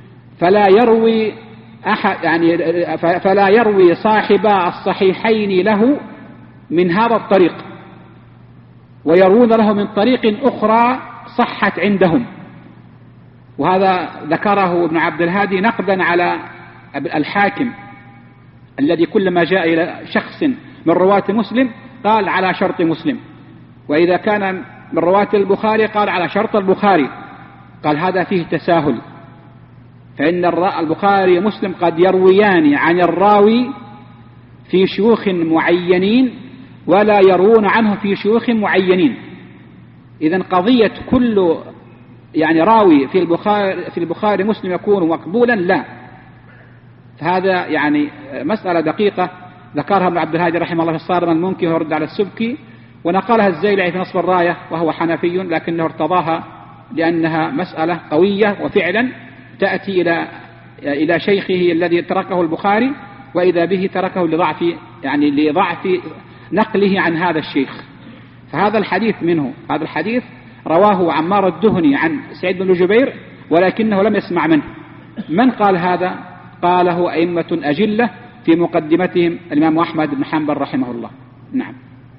فلا يروي صاحب الصحيحين له من هذا الطريق، ويروون له من طريق أخرى صحت عندهم. وهذا ذكره ابن عبد الهادي نقدا على الحاكم الذي كلما جاء إلى شخص من رواة مسلم قال على شرط مسلم، وإذا كان من رواة البخاري قال على شرط البخاري. قال هذا فيه تساهل، فإن البخاري ومسلم قد يرويان عن الراوي في شيوخ معينين ولا يروون عنه في شيوخ معينين. إذن قضية كل يعني راوي في البخاري مسلم يكون مقبولا، لا، هذا يعني مسألة دقيقة ذكرها ابن عبد الهادي رحمه الله في الصارم المنكي ورد على السبكي، ونقلها الزيلعي في نصب الراية وهو حنفي لكنه ارتضاها لأنها مسألة قوية وفعلا تأتي إلى شيخه الذي تركه البخاري، وإذا به تركه لضعف نقله عن هذا الشيخ. فهذا الحديث منه، هذا الحديث رواه عمار الدهني عن سعيد بن جبير ولكنه لم يسمع منه. من قال هذا؟ قاله أئمة أجلة في مقدمتهم الإمام أحمد بن حنبل رحمه الله. نعم.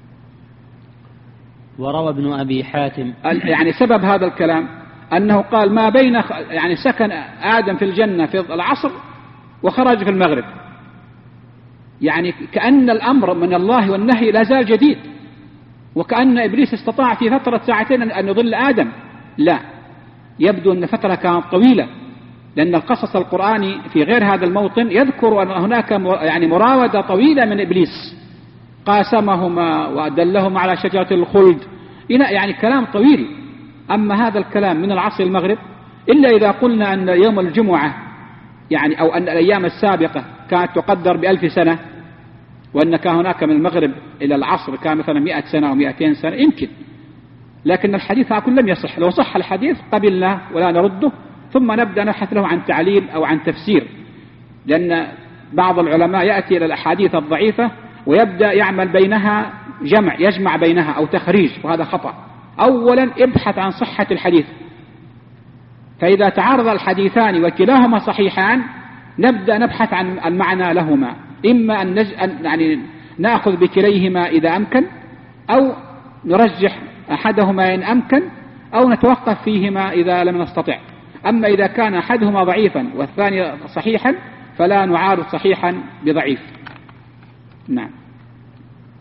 وروى ابن أبي حاتم، يعني سبب هذا الكلام أنه قال ما بين يعني سكن آدم في الجنة في العصر وخرج في المغرب، يعني كأن الأمر من الله والنهي لا زال جديد، وكأن إبليس استطاع في فترة ساعتين أن يضل آدم. لا، يبدو أن فترة كانت طويلة، لأن القصص القرآني في غير هذا الموطن يذكر أن هناك يعني مراودة طويلة من إبليس، قاسمهما وأدلهما على شجرة الخلد، يعني كلام طويل. أما هذا الكلام من العصر المغرب، إلا إذا قلنا أن يوم الجمعة يعني أو أن الأيام السابقة كانت تقدر ب1000 سنة، وأن كان هناك من المغرب إلى العصر كان مثلا 100 سنة أو 200 سنة يمكن، لكن الحديث هكذا لم يصح. لو صح الحديث قبلنا ولا نرده، ثم نبدأ نبحث له عن تعليل أو عن تفسير، لأن بعض العلماء يأتي إلى الأحاديث الضعيفة ويبدأ يعمل بينها يجمع بينها أو تخريج، وهذا خطأ. أولا ابحث عن صحة الحديث، فإذا تعارض الحديثان وكلاهما صحيحان نبدأ نبحث عن المعنى لهما، إما أن يعني نأخذ بكليهما إذا أمكن، أو نرجح أحدهما إن أمكن، أو نتوقف فيهما إذا لم نستطع. أما إذا كان أحدهما ضعيفا والثاني صحيحا فلا نعارض صحيحا بضعيف. نعم.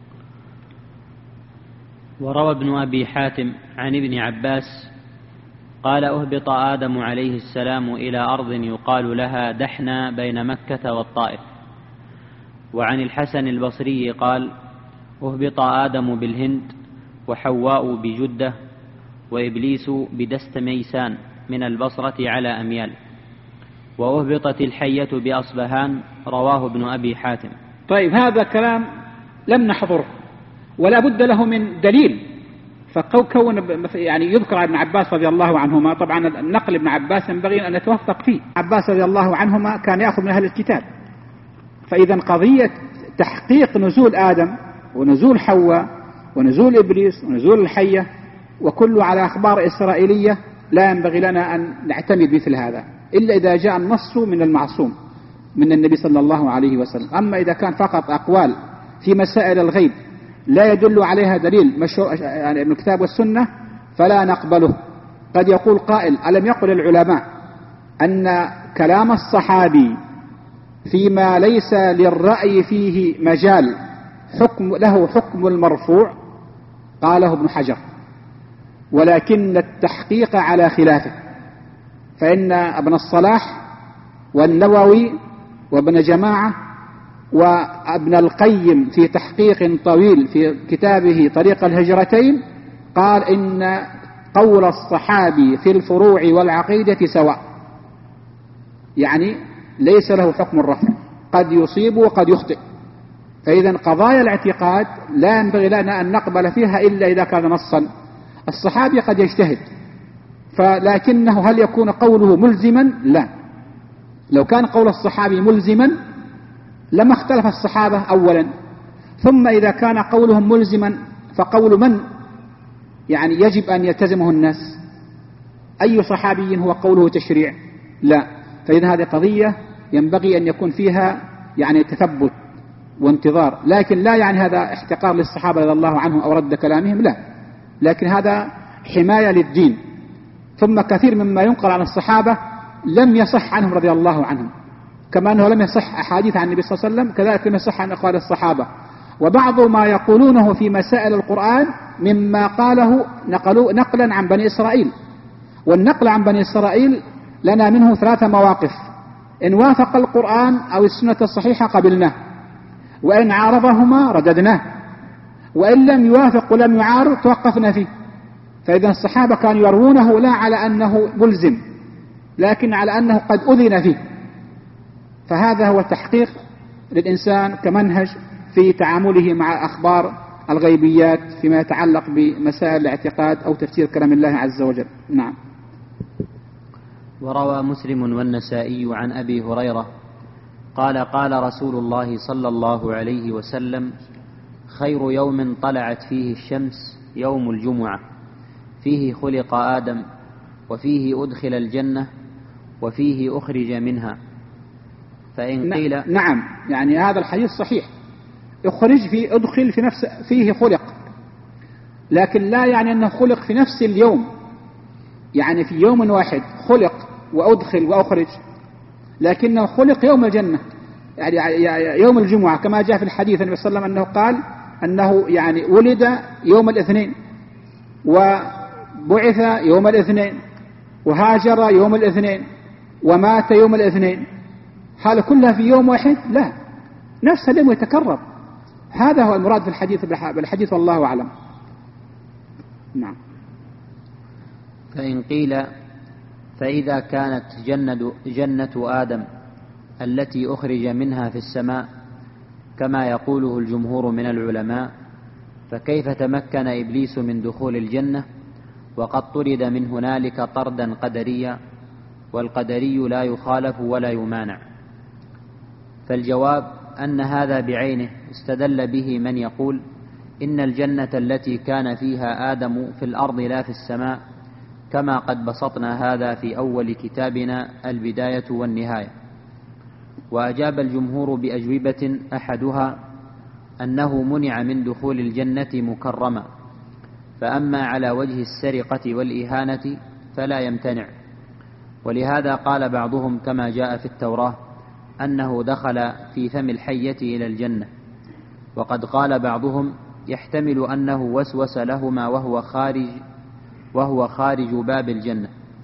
وروى ابن أبي حاتم عن ابن عباس قال: أهبط آدم عليه السلام إلى أرض يقال لها دحنا بين مكة والطائف. وعن الحسن البصري قال: أهبط آدم بالهند، وحواء بجدة، وإبليس بدستميسان من البصرة على أميال، وأهبطت الحية بأصبهان. رواه ابن أبي حاتم. طيب، هذا كلام لم نحضره ولا بد له من دليل. فكون يعني يذكر عن ابن عباس رضي الله عنهما، طبعا النقل ابن عباس ينبغي أن نتوثق فيه. عباس رضي الله عنهما كان يأخذ من أهل الكتاب، فإذا قضية تحقيق نزول آدم ونزول حواء ونزول إبليس ونزول الحية وكله على أخبار إسرائيلية لا ينبغي لنا أن نعتمد مثل هذا إلا إذا جاء النص من المعصوم من النبي صلى الله عليه وسلم. أما إذا كان فقط أقوال في مسائل الغيب لا يدل عليها دليل مشروع يعني من الكتاب والسنة فلا نقبله. قد يقول قائل: ألم يقل العلماء أن كلام الصحابي فيما ليس للرأي فيه مجال له حكم المرفوع؟ قاله ابن حجر، ولكن التحقيق على خلافه، فإن ابن الصلاح والنووي وابن جماعة وابن القيم في تحقيق طويل في كتابه طريق الهجرتين قال إن قول الصحابي في الفروع والعقيدة سواء، يعني ليس له حكم الرفع، قد يصيب وقد يخطئ. فإذا قضايا الاعتقاد لا ينبغي لنا أن نقبل فيها إلا إذا كان نصا. الصحابي قد يجتهد، فلكنه هل يكون قوله ملزما؟ لا. لو كان قول الصحابي ملزما لما اختلف الصحابة أولا، ثم إذا كان قولهم ملزما فقول من يعني يجب أن يلتزمه الناس؟ أي صحابي هو قوله تشريع؟ لا. فإذا هذه قضية ينبغي أن يكون فيها يعني تثبت وانتظار، لكن لا يعني هذا احتقار للصحابة رضي الله عنهم أو رد كلامهم، لا، لكن هذا حماية للدين. ثم كثير مما ينقل عن الصحابة لم يصح عنهم رضي الله عنهم، كما أنه لم يصح أحاديث عن النبي صلى الله عليه وسلم، كذلك لم يصح عن أقوال الصحابة. وبعض ما يقولونه في مسائل القرآن مما قاله نقلا عن بني إسرائيل، والنقل عن بني إسرائيل لنا منه 3 مواقف: إن وافق القرآن أو السنة الصحيحة قبلناه، وإن عارضهما رددناه، وإن لم يوافق ولم يعارض توقفنا فيه. فإذا الصحابة كانوا يروونه لا على أنه ملزم، لكن على أنه قد أذن فيه. فهذا هو التحقيق للإنسان كمنهج في تعامله مع أخبار الغيبيات فيما يتعلق بمسائل الاعتقاد أو تفسير كلام الله عز وجل. نعم. وروى مسلم والنسائي عن أبي هريرة قال: قال رسول الله صلى الله عليه وسلم: خير يوم طلعت فيه الشمس يوم الجمعة، فيه خلق آدم، وفيه أدخل الجنة، وفيه أخرج منها. فإن قيل نعم، يعني هذا الحديث صحيح، يخرج في أدخل في نفس فيه خلق، لكن لا يعني أنه خلق في نفس اليوم، يعني في يوم واحد خلق وأدخل وأخرج، لكنه خلق يوم الجنة، يعني يوم الجمعة، كما جاء في الحديث النبي صلى الله عليه وسلم أنه قال أنه يعني ولد يوم الاثنين، وبعث يوم الاثنين، وهاجر يوم الاثنين، ومات يوم الاثنين. هذا كلها في يوم واحد؟ لا، نفس اليوم يتكرر. هذا هو المراد في بالحديث والله أعلم. نعم. فإن قيل: فإذا كانت جنة آدم التي أخرج منها في السماء كما يقوله الجمهور من العلماء، فكيف تمكن إبليس من دخول الجنة وقد طرد من هنالك طردا قدريا، والقدري لا يخالف ولا يمانع؟ فالجواب أن هذا بعينه استدل به من يقول إن الجنة التي كان فيها آدم في الأرض لا في السماء، كما قد بسطنا هذا في أول كتابنا البداية والنهاية. وأجاب الجمهور بأجوبة، أحدها أنه منع من دخول الجنة مكرما، فأما على وجه السرقة والإهانة فلا يمتنع. ولهذا قال بعضهم كما جاء في التوراة أنه دخل في فم الحية إلى الجنة، وقد قال بعضهم يحتمل أنه وسوس لهما وهو خارج باب الجنة،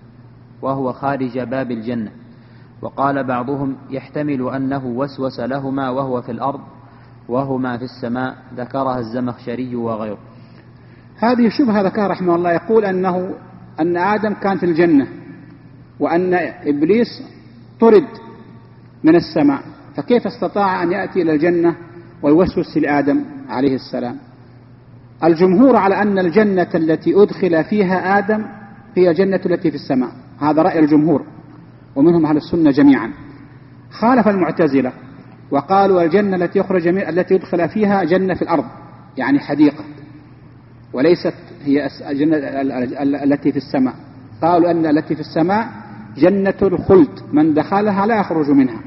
وهو خارج باب الجنة. وقال بعضهم يحتمل أنه وسوس لهما وهو في الأرض وهما في السماء، ذكرها الزمخشري وغيره. هذه شبهة ذكرها رحمه الله، يقول أن آدم كان في الجنة وأن إبليس طرد من السماء، فكيف استطاع أن يأتي إلى الجنة ويوسوس لآدم عليه السلام؟ الجمهور على أن الجنة التي أدخل فيها آدم هي الجنة التي في السماء، هذا رأي الجمهور ومنهم أهل السنة جميعا. خالف المعتزلة وقالوا الجنة التي يدخل فيها جنة في الأرض، يعني حديقة، وليست هي الجنة التي في السماء. قالوا أن التي في السماء جنة الخلد، من دخلها لا يخرج منها،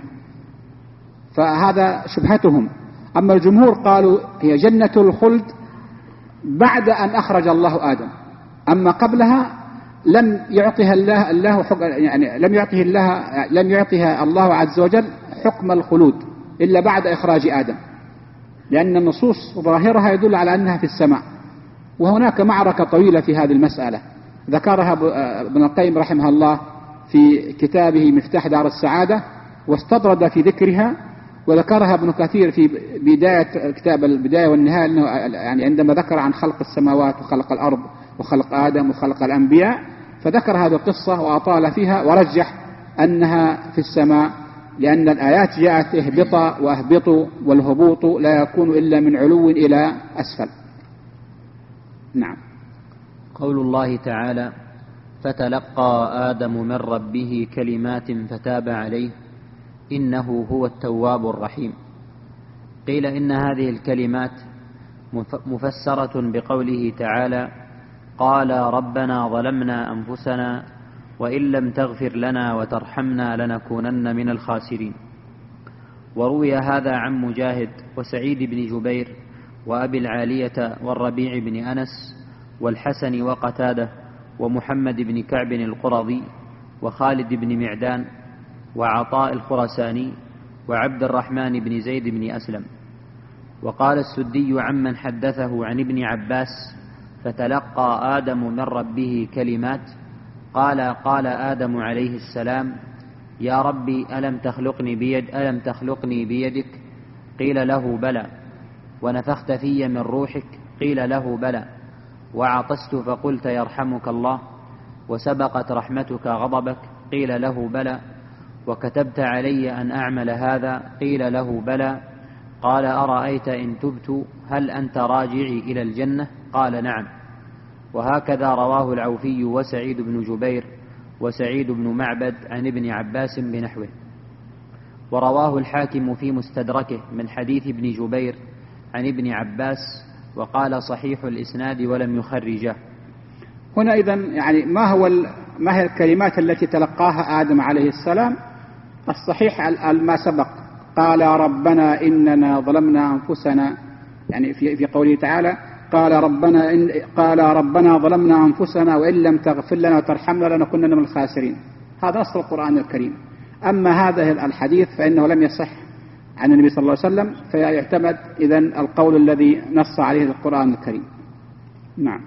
فهذا شبهتهم. أما الجمهور قالوا هي جنة الخلد بعد أن أخرج الله آدم، أما قبلها لم يعطيها الله يعني لم يعطيها الله عز وجل حكم الخلود إلا بعد إخراج آدم، لأن النصوص ظاهرها يدل على أنها في السماء. وهناك معركة طويلة في هذه المسألة ذكرها ابن القيم رحمه الله في كتابه مفتاح دار السعادة، واستطرد في ذكرها، وذكرها ابن كثير في بداية كتاب البداية والنهاية، يعني عندما ذكر عن خلق السماوات وخلق الأرض وخلق آدم وخلق الأنبياء، فذكر هذه القصة وأطال فيها ورجح أنها في السماء، لأن الآيات جاءت اهبطا واهبطوا، والهبوط لا يكون إلا من علو إلى أسفل. نعم. قول الله تعالى: فتلقى آدم من ربه كلمات فتاب عليه إنه هو التواب الرحيم. قيل إن هذه الكلمات مفسرة بقوله تعالى: قال ربنا ظلمنا أنفسنا وإن لم تغفر لنا وترحمنا لنكونن من الخاسرين. وروي هذا عن مجاهد وسعيد بن جبير وأبي العالية والربيع بن أنس والحسن وقتادة ومحمد بن كعب القرظي وخالد بن معدان وعطاء الخرساني وعبد الرحمن بن زيد بن أسلم. وقال السدي عمن حدثه عن ابن عباس: فتلقى آدم من ربه كلمات، قال آدم عليه السلام: يا ربي ألم تخلقني بيدك؟ قيل له بلى. ونفخت في من روحك؟ قيل له بلى. وعطست فقلت يرحمك الله؟ وسبقت رحمتك غضبك؟ قيل له بلى. وكتبت علي أن أعمل هذا؟ قيل له بلى. قال أرأيت إن تبت هل أنت راجعي إلى الجنة؟ قال نعم. وهكذا رواه العوفي وسعيد بن جبير وسعيد بن معبد عن ابن عباس بنحوه. ورواه الحاكم في مستدركه من حديث ابن جبير عن ابن عباس، وقال صحيح الإسناد ولم يخرجه. هنا إذن يعني ما هي الكلمات التي تلقاها آدم عليه السلام؟ الصحيح ما سبق، قال ربنا إننا ظلمنا أنفسنا، يعني في قوله تعالى قال ربنا ظلمنا أنفسنا وإن لم تغفر لنا وترحمنا لنكونن من الخاسرين. هذا أصل القرآن الكريم. أما هذا الحديث فإنه لم يصح عن النبي صلى الله عليه وسلم، فيعتمد إذن القول الذي نص عليه القرآن الكريم. نعم.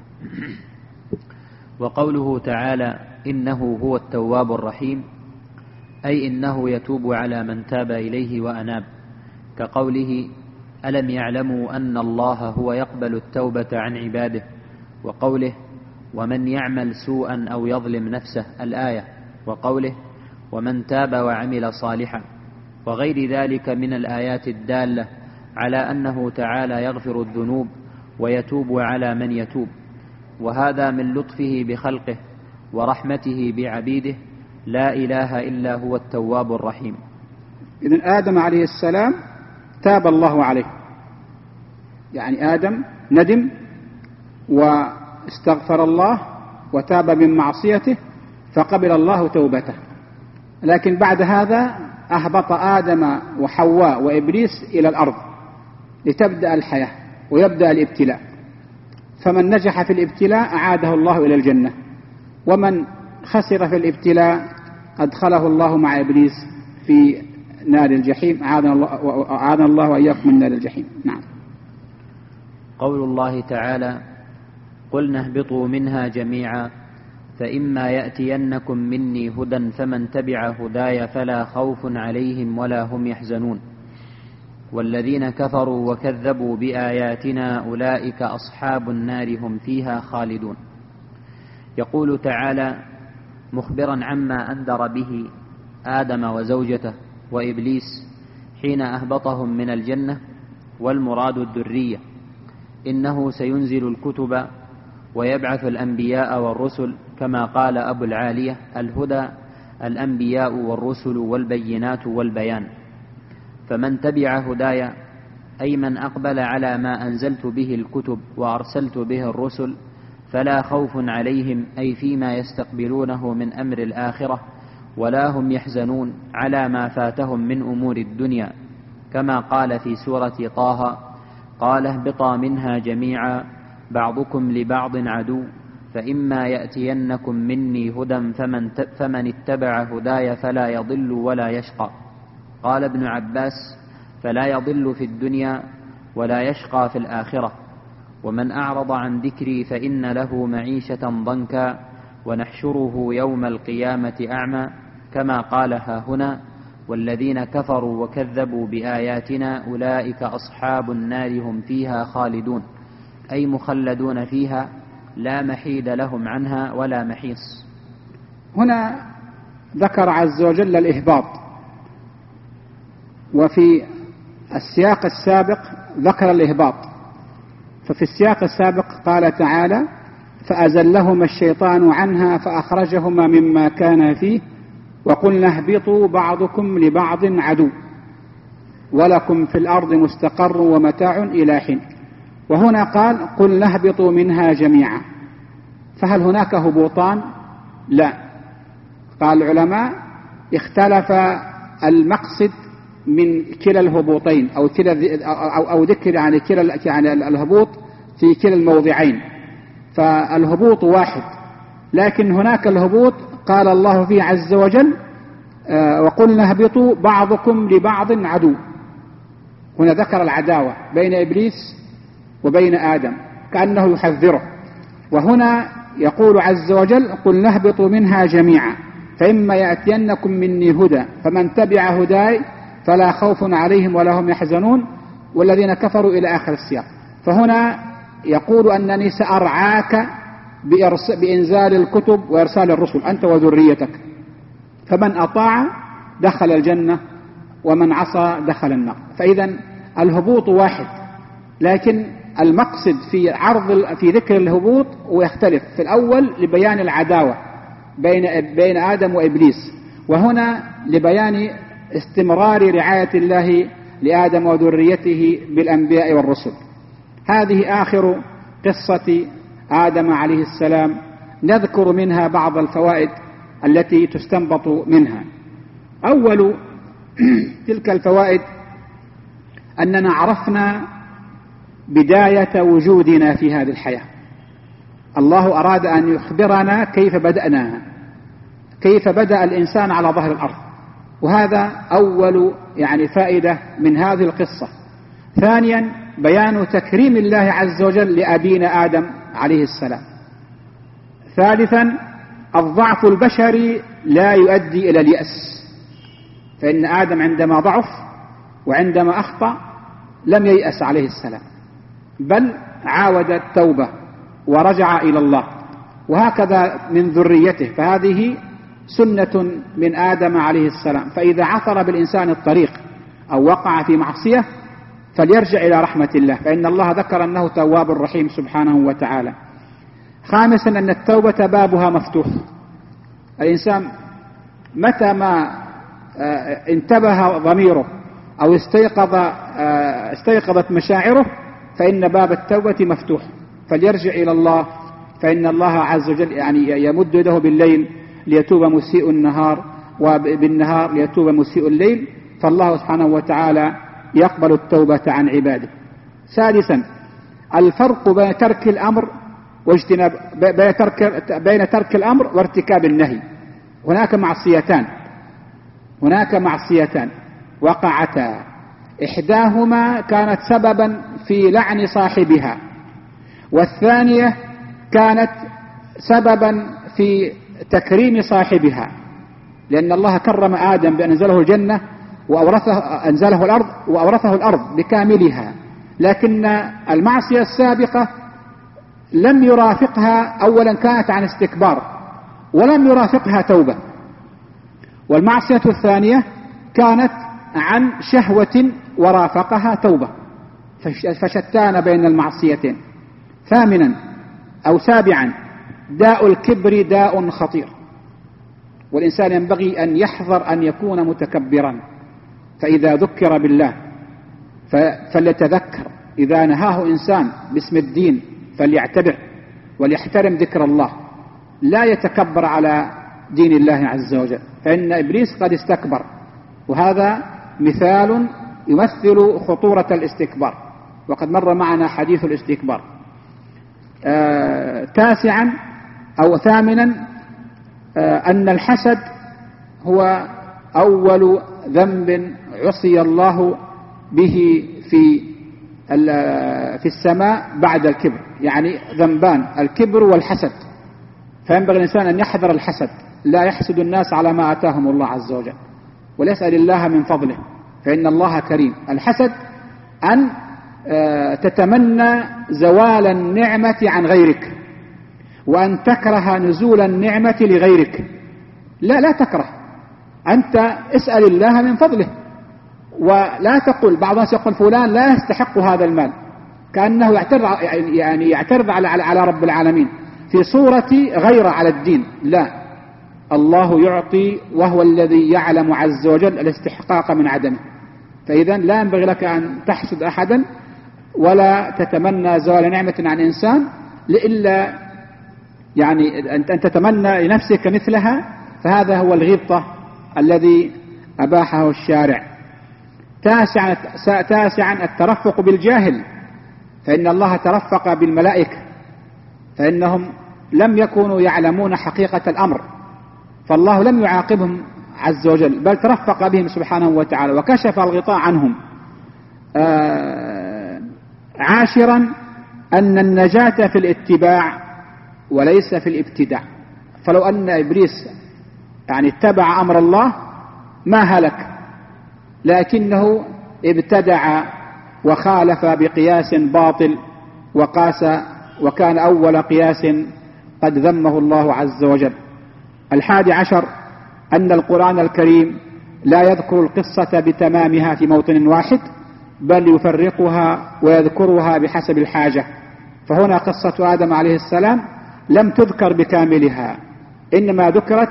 وقوله تعالى: إنه هو التواب الرحيم، أي إنه يتوب على من تاب إليه وأناب، كقوله: ألم يعلموا أن الله هو يقبل التوبة عن عباده، وقوله: ومن يعمل سوءا أو يظلم نفسه، الآية، وقوله: ومن تاب وعمل صالحا، وغير ذلك من الآيات الدالة على أنه تعالى يغفر الذنوب ويتوب على من يتوب. وهذا من لطفه بخلقه ورحمته بعبيده، لا إله إلا هو التواب الرحيم. إذن آدم عليه السلام تاب الله عليه، يعني آدم ندم واستغفر الله وتاب من معصيته فقبل الله توبته، لكن بعد هذا أهبط آدم وحواء وإبليس إلى الأرض لتبدأ الحياة ويبدأ الابتلاء، فمن نجح في الابتلاء أعاده الله إلى الجنة، ومن خسر في الابتلاء أدخله الله مع إبليس في نار الجحيم. أعاذنا الله وإياكم من نار الجحيم. نعم. قول الله تعالى: قلنا اهبطوا منها جميعا فإما يأتينكم مني هدى فمن تبع هداي فلا خوف عليهم ولا هم يحزنون والذين كفروا وكذبوا بآياتنا أولئك أصحاب النار هم فيها خالدون. يقول تعالى مخبرا عما أنذر به آدم وزوجته وإبليس حين أهبطهم من الجنة، والمراد الذرية: إنه سينزل الكتب ويبعث الأنبياء والرسل، كما قال أبو العالية: الهدى الأنبياء والرسل والبينات والبيان. فمن تبع هداي أي من أقبل على ما أنزلت به الكتب وأرسلت به الرسل فلا خوف عليهم أي فيما يستقبلونه من أمر الآخرة، ولا هم يحزنون على ما فاتهم من أمور الدنيا، كما قال في سورة طه: قال اهبطا منها جميعا بعضكم لبعض عدو فإما يأتينكم مني هدى فمن اتبع هداي فلا يضل ولا يشقى. قال ابن عباس: فلا يضل في الدنيا ولا يشقى في الآخرة. ومن أعرض عن ذكري فإن له معيشة ضنكا ونحشره يوم القيامة أعمى، كما قالها هنا: والذين كفروا وكذبوا بآياتنا أولئك أصحاب النار هم فيها خالدون، أي مخلدون فيها لا محيد لهم عنها ولا محيص. هنا ذكر عز وجل الإهباط، وفي السياق السابق ذكر الإهباط. ففي السياق السابق قال تعالى: فأزلهما الشيطان عنها فأخرجهما مما كان فيه وقلنا اهبطوا بعضكم لبعض عدو ولكم في الأرض مستقر ومتاع إلى حين. وهنا قال: قلنا اهبطوا منها جميعا. فهل هناك هبوطان؟ لا. قال العلماء: اختلف المقصد من كلا الهبوطين أو ذكر يعني كلا الهبوط في كلا الموضعين، فالهبوط واحد، لكن هناك الهبوط قال الله فيه عز وجل: وقلنا اهبطوا بعضكم لبعض عدو. هنا ذكر العداوة بين إبليس وبين آدم كأنه يحذره. وهنا يقول عز وجل: قلنا اهبطوا منها جميعا فإما يأتينكم مني هدى فمن تبع هداي فلا خوف عليهم ولا هم يحزنون والذين كفروا إلى آخر السياق. فهنا يقول: أنني سأرعاك بإنزال الكتب وإرسال الرسل أنت وذريتك، فمن أطاع دخل الجنة ومن عصى دخل النار. فإذا الهبوط واحد، لكن المقصد في ذكر الهبوط ويختلف. في الأول لبيان العداوة بين آدم وإبليس، وهنا لبيان استمرار رعاية الله لآدم وذريته بالأنبياء والرسل. هذه آخر قصة آدم عليه السلام، نذكر منها بعض الفوائد التي تستنبط منها. أول تلك الفوائد أننا عرفنا بداية وجودنا في هذه الحياة. الله أراد أن يخبرنا كيف بدأناها، كيف بدأ الإنسان على ظهر الأرض، وهذا أول فائدة من هذه القصة. ثانيا بيان تكريم الله عز وجل لأبينا آدم عليه السلام. ثالثا الضعف البشري لا يؤدي إلى اليأس، فإن آدم عندما ضعف وعندما أخطأ لم ييأس عليه السلام، بل عاود التوبة ورجع إلى الله، وهكذا من ذريته. فهذه سنة من آدم عليه السلام. فإذا عثر بالإنسان الطريق أو وقع في معصية فليرجع إلى رحمة الله، فإن الله ذكر أنه تواب رحيم سبحانه وتعالى. خامسا أن التوبة بابها مفتوح. الإنسان متى ما انتبه ضميره أو استيقظت مشاعره فإن باب التوبة مفتوح، فليرجع إلى الله، فإن الله عز وجل يمد يده بالليل ليتوب مسيء النهار، وبالنهار ليتوب مسيء الليل، فالله سبحانه وتعالى يقبل التوبة عن عباده. سادسا الفرق بين ترك الأمر بين ترك الأمر وارتكاب النهي. هناك معصيتان وقعتا، إحداهما كانت سببا في لعن صاحبها، والثانية كانت سببا في تكريم صاحبها، لأن الله كرم آدم بأن أنزله الجنة أنزله الأرض وأورثه الأرض بكاملها، لكن المعصية السابقة لم يرافقها، أولا كانت عن استكبار ولم يرافقها توبة، والمعصية الثانية كانت عن شهوة ورافقها توبة، فشتان بين المعصيتين. ثامنا أو سابعا، داء الكبر داء خطير، والإنسان ينبغي أن يحذر أن يكون متكبرا، فإذا ذكر بالله فليتذكر، إذا نهاه إنسان باسم الدين فليعتبر وليحترم ذكر الله، لا يتكبر على دين الله عز وجل، فإن إبليس قد استكبر، وهذا مثال يمثل خطورة الاستكبار، وقد مر معنا حديث الاستكبار. تاسعا أو ثامنا، أن الحسد هو أول ذنب عصي الله به في السماء بعد الكبر، يعني ذنبان، الكبر والحسد، فينبغي الإنسان أن يحذر الحسد، لا يحسد الناس على ما آتاهم الله عز وجل، وليسأل الله من فضله، فإن الله كريم. الحسد أن تتمنى زوال النعمة عن غيرك، وأن تكره نزول النعمة لغيرك. لا تكره، أنت اسأل الله من فضله، ولا تقول، بعض الناس يقول فلان لا يستحق هذا المال، كأنه يعترض على رب العالمين في صورة غير على الدين. لا، الله يعطي، وهو الذي يعلم عز وجل الاستحقاق من عدمه، فإذا لا ينبغي لك أن تحسد أحدا ولا تتمنى زوال نعمة عن إنسان، إلا يعني أن تتمنى لنفسك مثلها، فهذا هو الغبطة الذي أباحه الشارع. تاسعا الترفق بالجاهل، فإن الله ترفق بالملائكة، فإنهم لم يكونوا يعلمون حقيقة الأمر، فالله لم يعاقبهم عز وجل، بل ترفق بهم سبحانه وتعالى وكشف الغطاء عنهم. عاشرا أن النجاة في الاتباع وليس في الابتداع، فلو أن إبليس يعني اتبع أمر الله ما هلك، لكنه ابتدع وخالف بقياس باطل وقاس، وكان أول قياس قد ذمه الله عز وجل. 11 أن القرآن الكريم لا يذكر القصة بتمامها في موطن واحد، بل يفرقها ويذكرها بحسب الحاجة، فهنا قصة آدم عليه السلام لم تذكر بكاملها، إنما ذكرت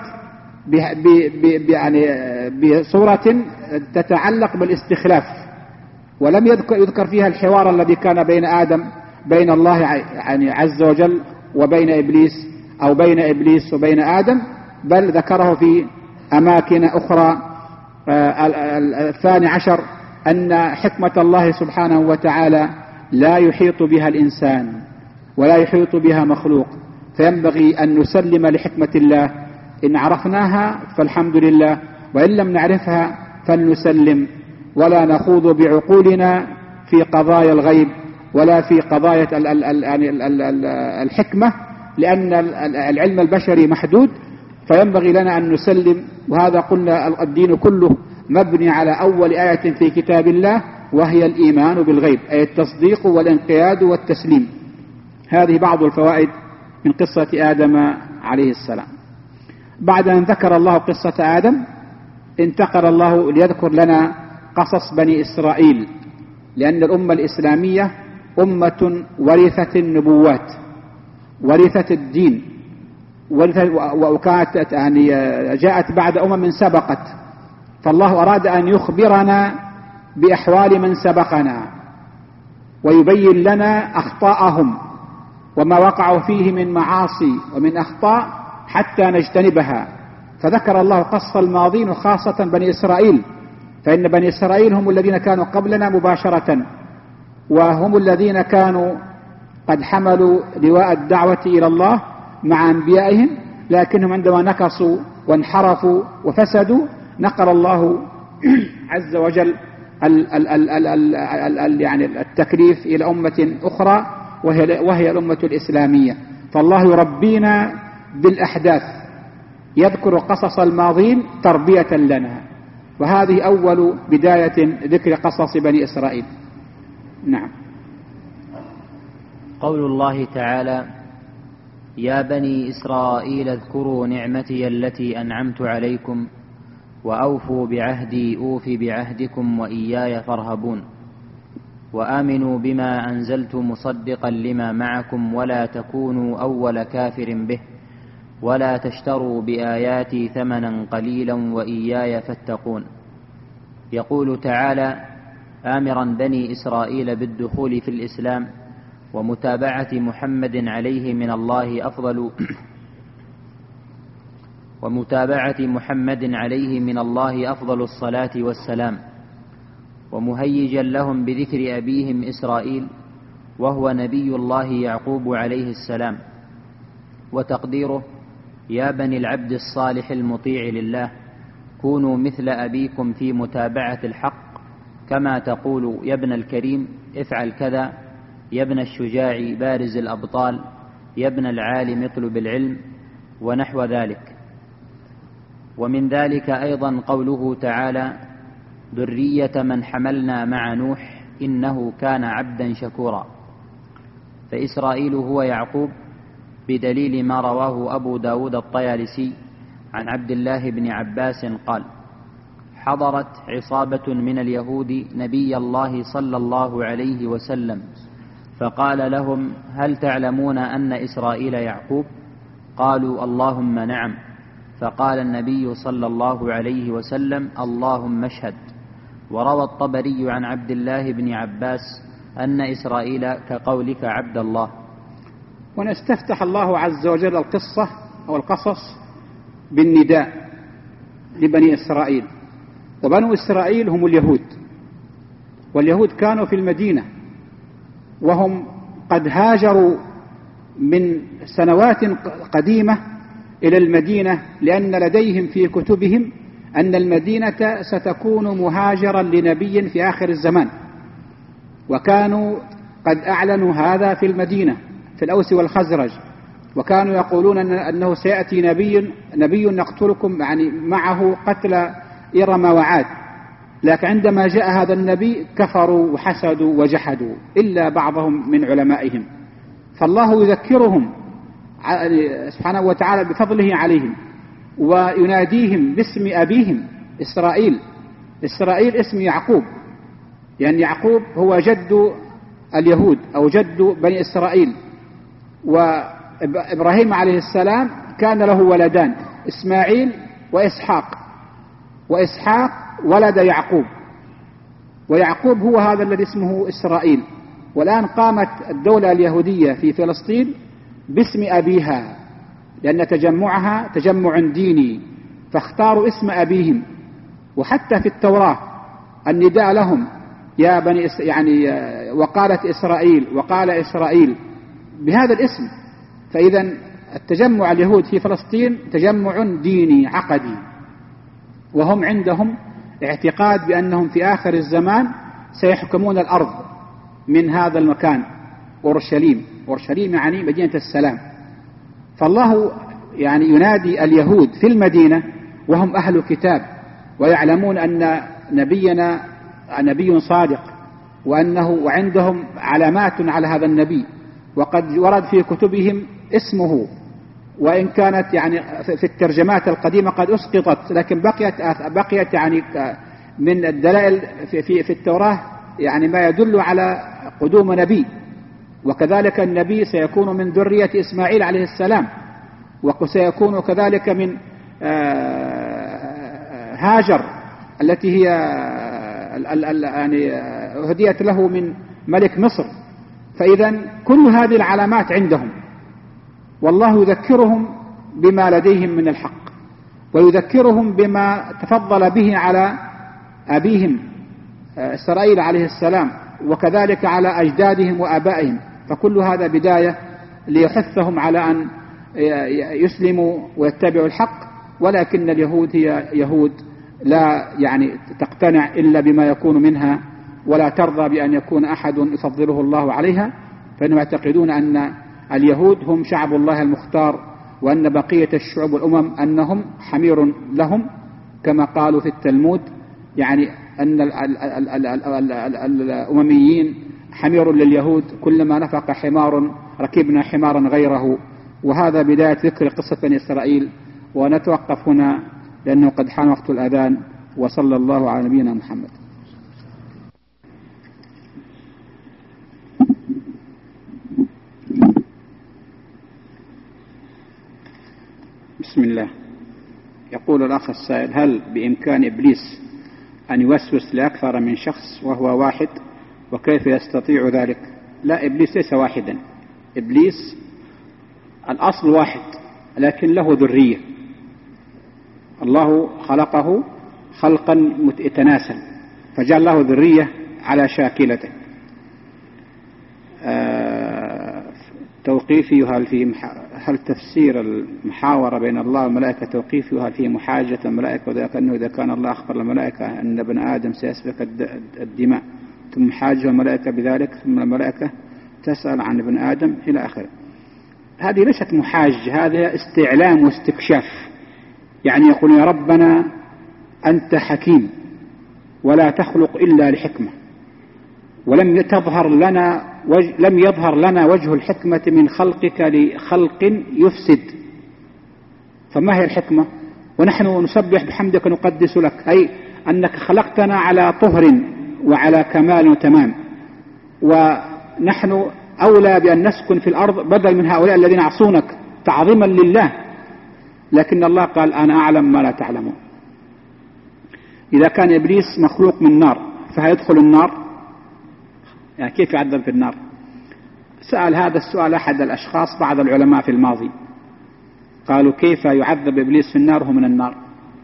بصورة تتعلق بالاستخلاف، ولم يذكر فيها الحوار الذي كان بين الله يعني عز وجل وبين إبليس، أو بين إبليس وبين آدم، بل ذكره في أماكن أخرى. 12 أن حكمة الله سبحانه وتعالى لا يحيط بها الإنسان ولا يحيط بها مخلوق، فينبغي أن نسلم لحكمة الله، إن عرفناها فالحمد لله، وإن لم نعرفها فلنسلم، ولا نخوض بعقولنا في قضايا الغيب ولا في قضايا الحكمة، لأن العلم البشري محدود، فينبغي لنا أن نسلم. وهذا قلنا الدين كله مبني على أول آية في كتاب الله، وهي الإيمان بالغيب، أي التصديق والانقياد والتسليم. هذه بعض الفوائد من قصة آدم عليه السلام. بعد أن ذكر الله قصة آدم، انتقل الله ليذكر لنا قصص بني إسرائيل، لأن الأمة الإسلامية أمة ورثت النبوات، ورثت الدين، وكانت يعني جاءت بعد أمم سبقت، فالله أراد أن يخبرنا بأحوال من سبقنا ويبين لنا أخطاءهم وما وقعوا فيه من معاصي ومن أخطاء حتى نجتنبها. فذكر الله قصة الماضين وخاصة بني إسرائيل، فإن بني إسرائيل هم الذين كانوا قبلنا مباشرة، وهم الذين كانوا قد حملوا لواء الدعوة إلى الله مع أنبيائهم، لكنهم عندما نكصوا وانحرفوا وفسدوا نقل الله عز وجل يعني التكليف إلى أمة أخرى، وهي الأمة الإسلامية. فالله يربينا بالأحداث، يذكر قصص الماضين تربية لنا، وهذه أول بداية ذكر قصص بني إسرائيل. نعم. قول الله تعالى: يا بني إسرائيل اذكروا نعمتي التي أنعمت عليكم وأوفوا بعهدي أوف بعهدكم وإياي فارهبون وآمنوا بما أنزلت مصدقا لما معكم ولا تكونوا أول كافر به ولا تشتروا بآياتي ثمنا قليلا وإياي فاتقون. يقول تعالى آمرا بني إسرائيل بالدخول في الإسلام ومتابعة محمد عليه من الله أفضل الصلاة والسلام، ومهيجا لهم بذكر أبيهم إسرائيل وهو نبي الله يعقوب عليه السلام، وتقديره: يا بني العبد الصالح المطيع لله كونوا مثل أبيكم في متابعة الحق، كما تقول يا ابن الكريم افعل كذا، يا ابن الشجاع بارز الأبطال، يا ابن العالم اطلب العلم، ونحو ذلك. ومن ذلك أيضا قوله تعالى: ذرية من حملنا مع نوح إنه كان عبدا شكورا. فإسرائيل هو يعقوب بدليل ما رواه أبو داود الطيالسي عن عبد الله بن عباس قال: حضرت عصابة من اليهود نبي الله صلى الله عليه وسلم فقال لهم: هل تعلمون أن إسرائيل يعقوب؟ قالوا: اللهم نعم. فقال النبي صلى الله عليه وسلم: اللهم اشهد. وروى الطبري عن عبد الله بن عباس أن إسرائيل كقولك عبد الله. ونستفتح الله عز وجل القصة أو القصص بالنداء لبني إسرائيل، وبنو إسرائيل هم اليهود، واليهود كانوا في المدينة، وهم قد هاجروا من سنوات قديمة إلى المدينة، لأن لديهم في كتبهم أن المدينة ستكون مهاجرا لنبي في آخر الزمان، وكانوا قد أعلنوا هذا في المدينة في الأوس والخزرج، وكانوا يقولون أنه سيأتي نبي نقتلكم، يعني معه قتل إرم وعاد. لكن عندما جاء هذا النبي كفروا وحسدوا وجحدوا إلا بعضهم من علمائهم، فالله يذكرهم سبحانه وتعالى بفضله عليهم ويناديهم باسم أبيهم إسرائيل. إسرائيل اسم يعقوب، لأن يعقوب هو جد اليهود أو جد بني إسرائيل. وإبراهيم عليه السلام كان له ولدان، إسماعيل وإسحاق، وإسحاق ولد يعقوب، ويعقوب هو هذا الذي اسمه إسرائيل. والآن قامت الدولة اليهودية في فلسطين باسم أبيها، لأن تجمعها تجمع ديني، فاختاروا اسم أبيهم. وحتى في التوراة النداء لهم يا بني يعني وقالت إسرائيل وقال إسرائيل بهذا الاسم. فإذا التجمع اليهود في فلسطين تجمع ديني عقدي، وهم عندهم اعتقاد بأنهم في آخر الزمان سيحكمون الأرض من هذا المكان أورشليم يعني مدينة السلام. فالله يعني ينادي اليهود في المدينة وهم أهل كتاب، ويعلمون أن نبينا نبي صادق، وعندهم علامات على هذا النبي، وقد ورد في كتبهم اسمه، وإن كانت يعني في الترجمات القديمة قد أسقطت، لكن بقيت يعني من الدلائل في التوراة يعني ما يدل على قدوم نبي. وكذلك النبي سيكون من ذرية إسماعيل عليه السلام، وسيكون كذلك من هاجر التي هي يعني هديت له من ملك مصر. فإذا كل هذه العلامات عندهم، والله يذكرهم بما لديهم من الحق، ويذكرهم بما تفضل به على أبيهم إسرائيل عليه السلام، وكذلك على أجدادهم وآبائهم. فكل هذا بداية ليحثهم على أن يسلموا ويتبعوا الحق. ولكن اليهود هي يهود لا يعني تقتنع إلا بما يكون منها، ولا ترضى بأن يكون أحد يفضله الله عليها، فإنهم يعتقدون أن اليهود هم شعب الله المختار، وأن بقية الشعوب والأمم أنهم حمير لهم، كما قالوا في التلمود، يعني أن الأمميين حمير لليهود، كلما نفق حمار ركبنا حمارا غيره. وهذا بداية ذكر قصة بني إسرائيل، ونتوقف هنا لأنه قد حان وقت الأذان. وصلى الله على نبينا محمد. بسم الله. يقول الأخ السائل: هل بإمكان إبليس أن يوسوس لأكثر من شخص وهو واحد؟ وكيف يستطيع ذلك؟ لا، إبليس ليس واحدا. إبليس الأصل واحد، لكن له ذرية. الله خلقه خلقا متناسل، فجعل له ذرية على شاكلته. توقيفي هل تفسير المحاورة بين الله والملائكة توقيفي، وهل فيه محاجة الملائكة، وذلك أنه إذا كان الله أخبر الملائكة أن ابن آدم سيسفك الدماء ثم حاجه الملائكة بذلك، ثم الملائكة تسأل عن ابن آدم إلى آخره. هذه ليست محاجة، هذا استعلام واستكشاف. يعني يقول: يا ربنا أنت حكيم ولا تخلق إلا لحكمة، ولم يظهر لنا وجه الحكمة من خلقك لخلق يفسد. فما هي الحكمة؟ ونحن نسبح بحمدك ونقدس لك، أي أنك خلقتنا على طهر وعلى كمال وتمام، ونحن أولى بأن نسكن في الأرض بدل من هؤلاء الذين يعصونك تعظيما لله. لكن الله قال: أنا أعلم ما لا تعلمون. إذا كان إبليس مخلوق من نار فهيدخل النار؟ يعني كيف يعذب في النار؟ سأل هذا السؤال أحد الأشخاص بعض العلماء في الماضي، قالوا: كيف يعذب إبليس في النار وهو من النار؟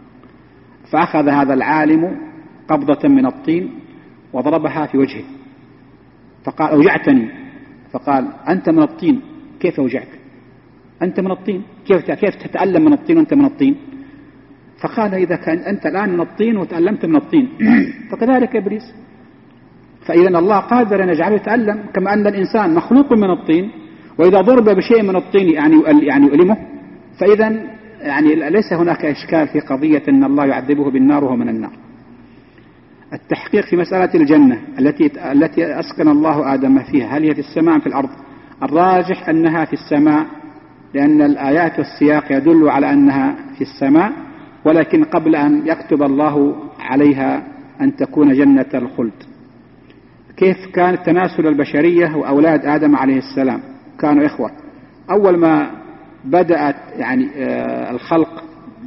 فأخذ هذا العالم قبضة من الطين وضربها في وجهه، فقال: أوجعتني. فقال: أنت من الطين، كيف أوجعك؟ أنت من الطين، كيف تتألم من الطين وأنت من الطين؟ فقال: إذا كان أنت الآن من الطين وتألمت من الطين فكذلك إبليس. فإذا الله قادر أن يجعله يتألم كما أن الإنسان مخلوق من الطين، وإذا ضرب بشيء من الطين يعني يؤلمه. فإذا يعني ليس هناك إشكال في قضية أن الله يعذبه بالنار وهو من النار. التحقيق في مسألة الجنة التي أسكن الله آدم فيها، هل هي في السماء أم في الأرض؟ الراجح أنها في السماء، لأن الآيات والسياق يدل على أنها في السماء، ولكن قبل أن يكتب الله عليها أن تكون جنة الخلد. كيف كان تناسل البشرية وأولاد آدم عليه السلام؟ كانوا إخوة. أول ما بدأت يعني الخلق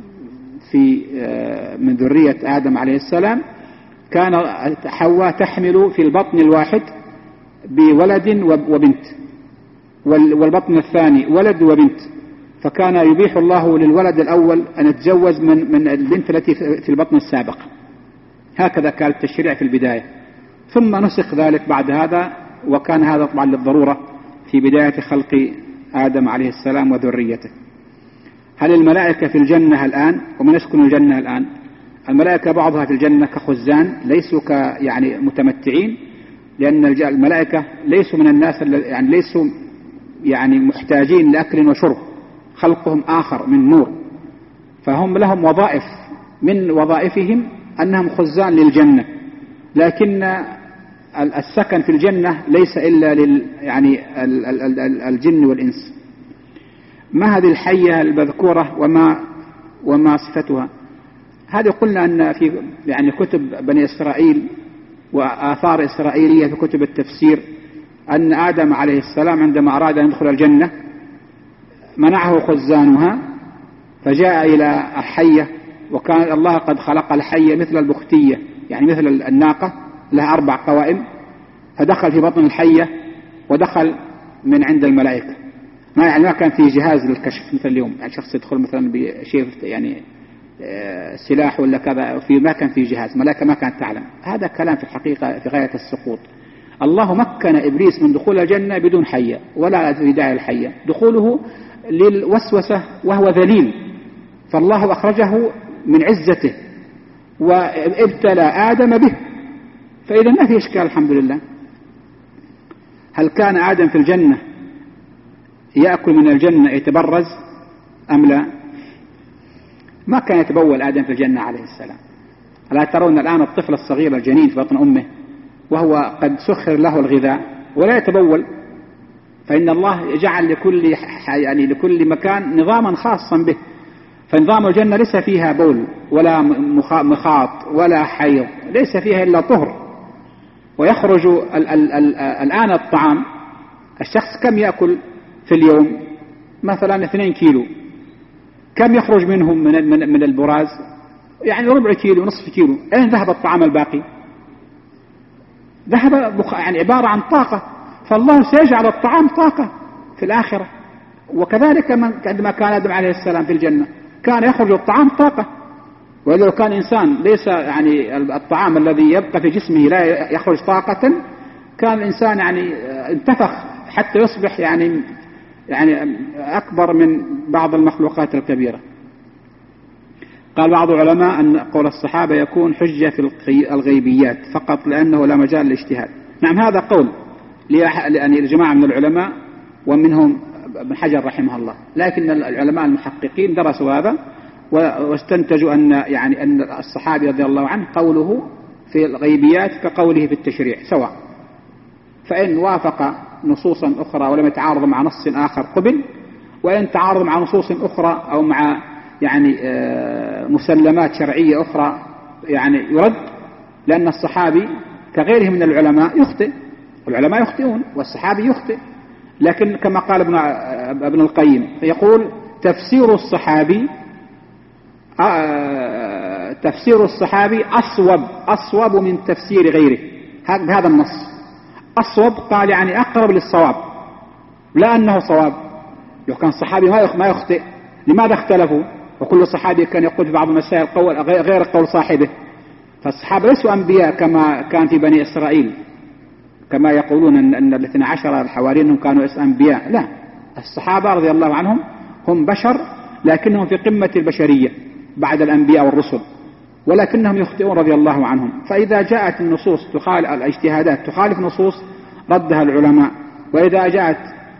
في من ذرية آدم عليه السلام، كان حواء تحمل في البطن الواحد بولد وبنت، والبطن الثاني ولد وبنت، فكان يبيح الله للولد الأول أن يتزوج من البنت التي في البطن السابق. هكذا كان التشريع في البداية، ثم نسخ ذلك بعد هذا، وكان هذا طبعا للضرورة في بداية خلق آدم عليه السلام وذريته. هل الملائكة في الجنة الآن؟ ومن يسكن الجنة الآن؟ الملائكة بعضها في الجنة كخزان، ليسوا يعني متمتعين، لأن الملائكة ليسوا من الناس، يعني ليسوا يعني محتاجين لأكل وشرب، خلقهم آخر من نور، فهم لهم وظائف، من وظائفهم أنهم خزان للجنة. لكن السكن في الجنة ليس إلا يعني الجن والإنس. ما هذه الحية المذكورة وما صفتها؟ هذه قلنا أن في يعني كتب بني إسرائيل وآثار إسرائيلية في كتب التفسير أن آدم عليه السلام عندما أراد أن يدخل الجنة منعه خزانها، فجاء إلى الحية، وكان الله قد خلق الحية مثل البختية، يعني مثل الناقة لها 4 قوائم، فدخل في بطن الحية ودخل من عند الملائكة. ما كان في جهاز للكشف مثل اليوم، يعني شخص يدخل مثلا بشيء يعني سلاح ولا كذا، ما كان في جهاز، ملائكة ما كانت تعلم. هذا كلام في الحقيقة في غاية السقوط. الله مكن إبليس من دخول الجنة بدون حية ولا في داعي الحية، دخوله للوسوسة وهو ذليل، فالله أخرجه من عزته وابتلى آدم به، فإذا ما في إشكال الحمد لله. هل كان آدم في الجنة يأكل من الجنة يتبرز؟ أم لا؟ ما كان يتبول آدم في الجنة عليه السلام. ألا ترون الآن الطفل الصغير الجنين في بطن أمه وهو قد سخر له الغذاء ولا يتبول؟ فإن الله جعل لكل مكان نظاما خاصا به. فنظام الجنة ليس فيها بول ولا مخاط ولا حيض، ليس فيها إلا طهر. ويخرج الآن الطعام، الشخص كم يأكل في اليوم؟ مثلا 2 كيلو، كم يخرج منهم من البراز؟ يعني ربع كيلو، نصف كيلو. أين ذهب الطعام الباقي؟ ذهب يعني عبارة عن طاقة. فالله سيجعل الطعام طاقة في الآخرة. وكذلك عندما كان آدم عليه السلام في الجنة كان يخرج الطعام طاقة. ولو كان إنسان ليس يعني الطعام الذي يبقى في جسمه لا يخرج طاقة، كان الإنسان يعني انتفخ حتى يصبح يعني أكبر من بعض المخلوقات الكبيرة. قال بعض العلماء أن قول الصحابة يكون حجة في الغيبيات فقط لأنه لا مجال للاجتهاد. نعم، هذا قول لجماعة من العلماء ومنهم ابن حجر رحمه الله، لكن العلماء المحققين درسوا هذا واستنتجوا أن الصحابي رضي الله عنه قوله في الغيبيات كقوله في التشريع سواء. فإن وافق نصوصا أخرى ولم يتعارض مع نص آخر قبل، وإن تعارض مع نصوص أخرى أو مع مسلمات شرعية أخرى يرد، لأن الصحابي كغيره من العلماء يخطئ، والعلماء يخطئون والصحابي يخطئ. لكن كما قال ابن القيم يقول تفسير الصحابي أصوب من تفسير غيره. هذا النص أصوب، قال أقرب للصواب، لا أنه صواب. لو كان الصحابي ما يخطئ لماذا اختلفوا؟ وكل صحابي كان يقول في بعض المسائل قول غير قول صاحبه. فالصحابة ليسوا أنبياء كما كان في بني إسرائيل، كما يقولون أن 12 الحواريين كانوا أنبياء. لا، الصحابة رضي الله عنهم هم بشر، لكنهم في قمة البشرية بعد الأنبياء والرسل، ولكنهم يخطئون رضي الله عنهم. فإذا جاءت النصوص الاجتهادات تخالف نصوص ردها العلماء، وإذا جاءت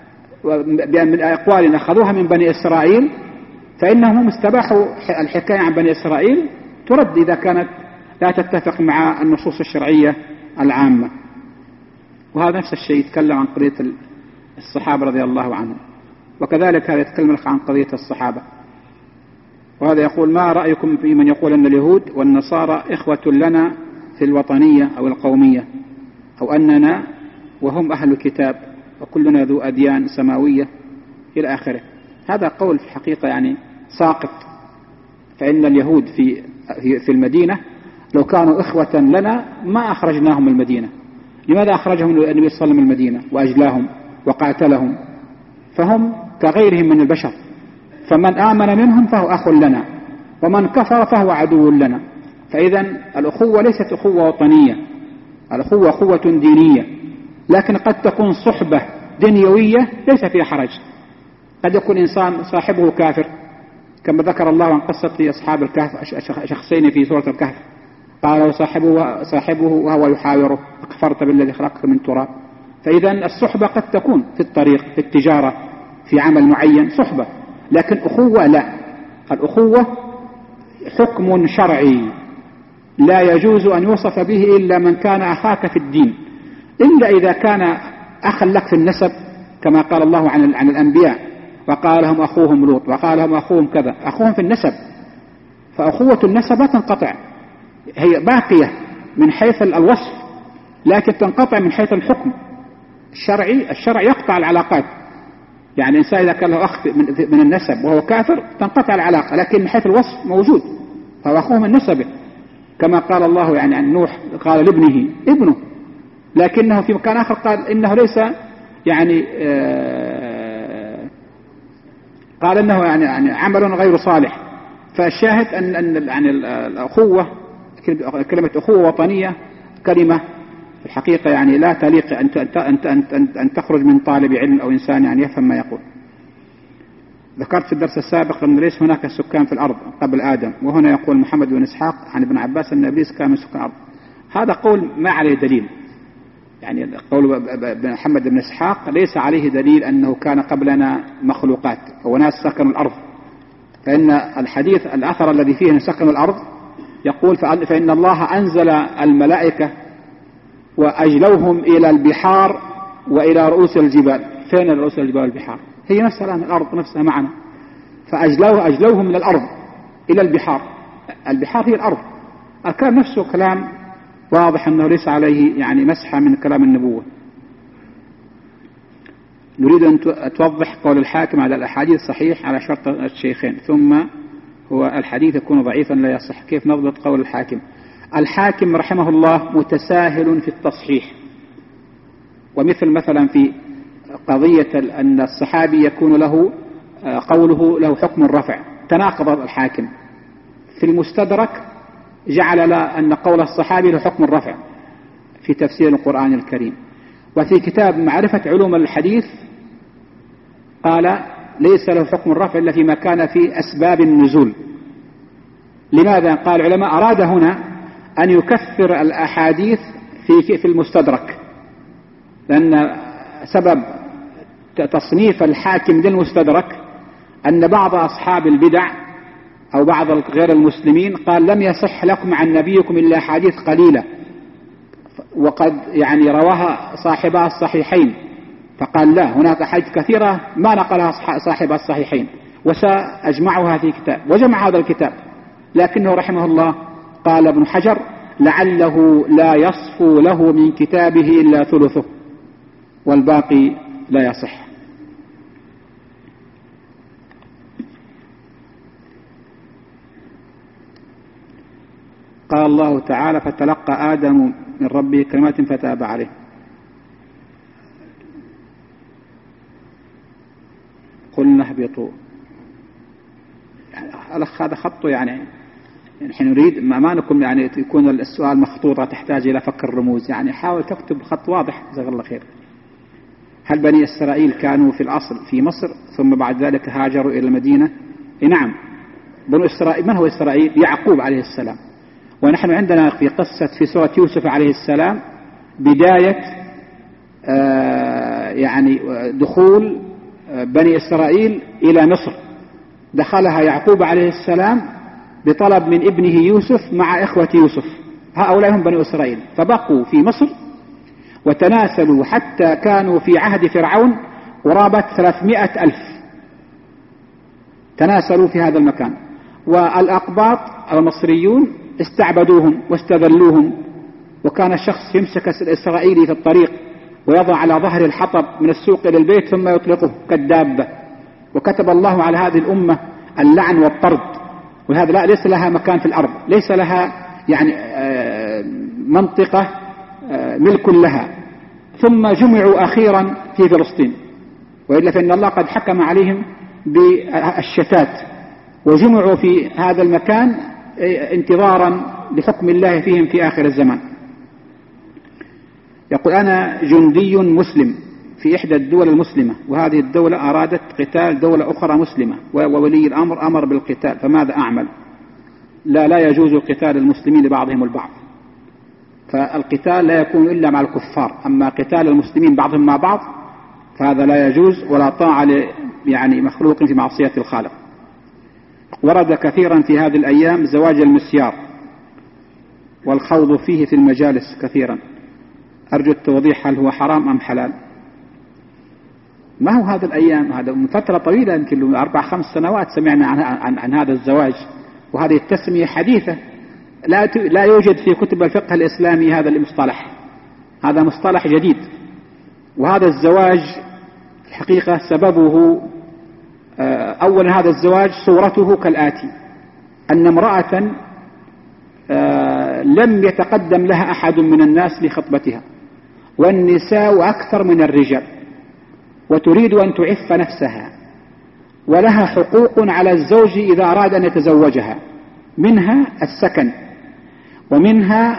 من أقوال أخذوها من بني إسرائيل فإنهم استباحوا الحكاية عن بني إسرائيل، ترد إذا كانت لا تتفق مع النصوص الشرعية العامة. وهذا نفس الشيء يتكلم عن قضية الصحابة رضي الله عنهم، وكذلك هذا يتكلم عن قضية الصحابة. وهذا يقول: ما رأيكم في من يقول أن اليهود والنصارى إخوة لنا في الوطنية أو القومية، أو أننا وهم أهل الكتاب وكلنا ذو أديان سماوية إلى آخره؟ هذا قول في الحقيقة ساقط. فإن اليهود في المدينة لو كانوا إخوة لنا ما أخرجناهم المدينة. لماذا أخرجهم النبي صلى الله عليه وسلم المدينة وأجلاهم وقاتلهم؟ فهم كغيرهم من البشر، فمن آمن منهم فهو أخ لنا، ومن كفر فهو عدو لنا. فإذا الأخوة ليست أخوة وطنية، الأخوة أخوة دينية، لكن قد تكون صحبة دنيوية ليس فيها حرج. قد يكون إنسان صاحبه كافر، كما ذكر الله عن قصة أصحاب الكهف، شخصين في سورة الكهف، قال صاحبه وهو يحاوره: أكفرت بالذي خلقك من تراب. فإذا الصحبة قد تكون في الطريق، في التجارة، في عمل معين صحبة، لكن أخوة لا. الأخوة حكم شرعي لا يجوز أن يوصف به إلا من كان أخاك في الدين، إلا إذا كان أخا لك في النسب، كما قال الله عن الأنبياء: وقال لهم أخوهم لوط، وقال لهم أخوهم كذا، أخوهم في النسب. فأخوة النسب لا تنقطع، هي باقية من حيث الوصف، لكن تنقطع من حيث الحكم الشرعي. الشرع يقطع العلاقات، إنسان إذا كان له أخ من النسب وهو كافر تنقطع العلاقة، لكن من حيث الوصف موجود، فهو أخوه من نسبه، كما قال الله عن نوح قال لابنه ابنه، لكنه في مكان آخر قال إنه ليس قال إنه عمل غير صالح. فالشاهد أن الأخوة، كلمة أخوة وطنية كلمة في الحقيقة لا تليق أن تخرج من طالب علم أو إنسان يفهم ما يقول. ذكرت في الدرس السابق أن ليس هناك سكان في الأرض قبل آدم، وهنا يقول محمد بن إسحاق عن ابن عباس أن إبليس كان من سكان الأرض. هذا قول ما عليه دليل، قول محمد بن إسحاق ليس عليه دليل أنه كان قبلنا مخلوقات أو ناس سكنوا الأرض، فإن الحديث الأثر الذي فيه سكن الأرض يقول فإن الله أنزل الملائكة وأجلوهم إلى البحار وإلى رؤوس الجبال. فين رؤوس الجبال والبحار؟ هي نفسها الأرض نفسها معنا، فأجلوهم من الأرض إلى البحار. البحار هي الأرض. الكلام نفسه كلام واضح أنه ليس عليه يعني مسحة من كلام النبوة. نريد أن توضح قول الحاكم على الأحاديث صحيح على شرط الشيخين، ثم هو الحديث يكون ضعيفا لا يصح. كيف نضبط قول الحاكم؟ الحاكم رحمه الله متساهل في التصحيح، ومثل مثلا في قضية أن الصحابي يكون له قوله له حكم الرفع، تناقض الحاكم. في المستدرك جعل أن قول الصحابي له حكم الرفع في تفسير القرآن الكريم، وفي كتاب معرفة علوم الحديث قال ليس له حكم الرفع إلا فيما كان في أسباب النزول. لماذا؟ قال العلماء أراد هنا أن يكثر الأحاديث في المستدرك، لأن سبب تصنيف الحاكم للمستدرك أن بعض أصحاب البدع أو بعض غير المسلمين قال لم يصح لكم عن نبيكم إلا أحاديث قليلة، وقد يعني رواها صاحبها الصحيحين، فقال لا، هناك أحاديث كثيرة ما نقلها صاحب الصحيحين وسأجمعها في كتاب، وجمع هذا الكتاب. لكنه رحمه الله قال ابن حجر لعله لا يصفو له من كتابه إلا ثلثه والباقي لا يصح. قال الله تعالى فتلقى آدم من ربه كلمات فتاب عليه. قلنا اهبطوا، هذا خطه يعني نحن نريد ما نكون يعني يكون السؤال مخطوطة تحتاج إلى فك الرموز، يعني حاول تكتب خط واضح جزاك الله خير. هل بني إسرائيل كانوا في الأصل في مصر ثم بعد ذلك هاجروا إلى المدينة؟ نعم، بنو إسرائيل. من هو إسرائيل؟ يعقوب عليه السلام. ونحن عندنا في قصة في سورة يوسف عليه السلام بداية يعني دخول بني إسرائيل إلى مصر، دخلها يعقوب عليه السلام بطلب من ابنه يوسف مع إخوة يوسف، هؤلاء هم بني إسرائيل، فبقوا في مصر وتناسلوا حتى كانوا في عهد فرعون قرابة 300,000 تناسلوا في هذا المكان. والأقباط المصريون استعبدوهم واستذلوهم، وكان الشخص يمسك الإسرائيلي في الطريق ويضع على ظهر الحطب من السوق إلى البيت ثم يطلقه كالدابة. وكتب الله على هذه الأمة اللعن والطرد، وهذا لا ليس لها مكان في الأرض، ليس لها يعني منطقة ملك لها. ثم جمعوا أخيرا في فلسطين، وإلا فإن الله قد حكم عليهم بالشتات، وجمعوا في هذا المكان انتظارا لحكم الله فيهم في آخر الزمان. يقول أنا جندي مسلم في إحدى الدول المسلمة، وهذه الدولة أرادت قتال دولة أخرى مسلمة، وولي الأمر أمر بالقتال، فماذا أعمل؟ لا يجوز قتال المسلمين لبعضهم البعض، فالقتال لا يكون إلا مع الكفار، أما قتال المسلمين بعضهم مع بعض فهذا لا يجوز، ولا طاعة يعني مخلوق في معصية الخالق. ورد كثيرا في هذه الأيام زواج المسيار والخوض فيه في المجالس كثيرا، أرجو التوضيح هل هو حرام أم حلال؟ ما هو هذا الأيام، هذا من فترة طويلة يمكن 4-5 سنوات سمعنا عن هذا الزواج، وهذه التسمية حديثة، لا يوجد في كتب الفقه الإسلامي هذا المصطلح، هذا مصطلح جديد. وهذا الزواج الحقيقة سببه أولا هذا الزواج صورته كالآتي: أن امرأة لم يتقدم لها أحد من الناس لخطبتها، والنساء أكثر من الرجال، وتريد أن تعف نفسها، ولها حقوق على الزوج إذا أراد أن يتزوجها، منها السكن، ومنها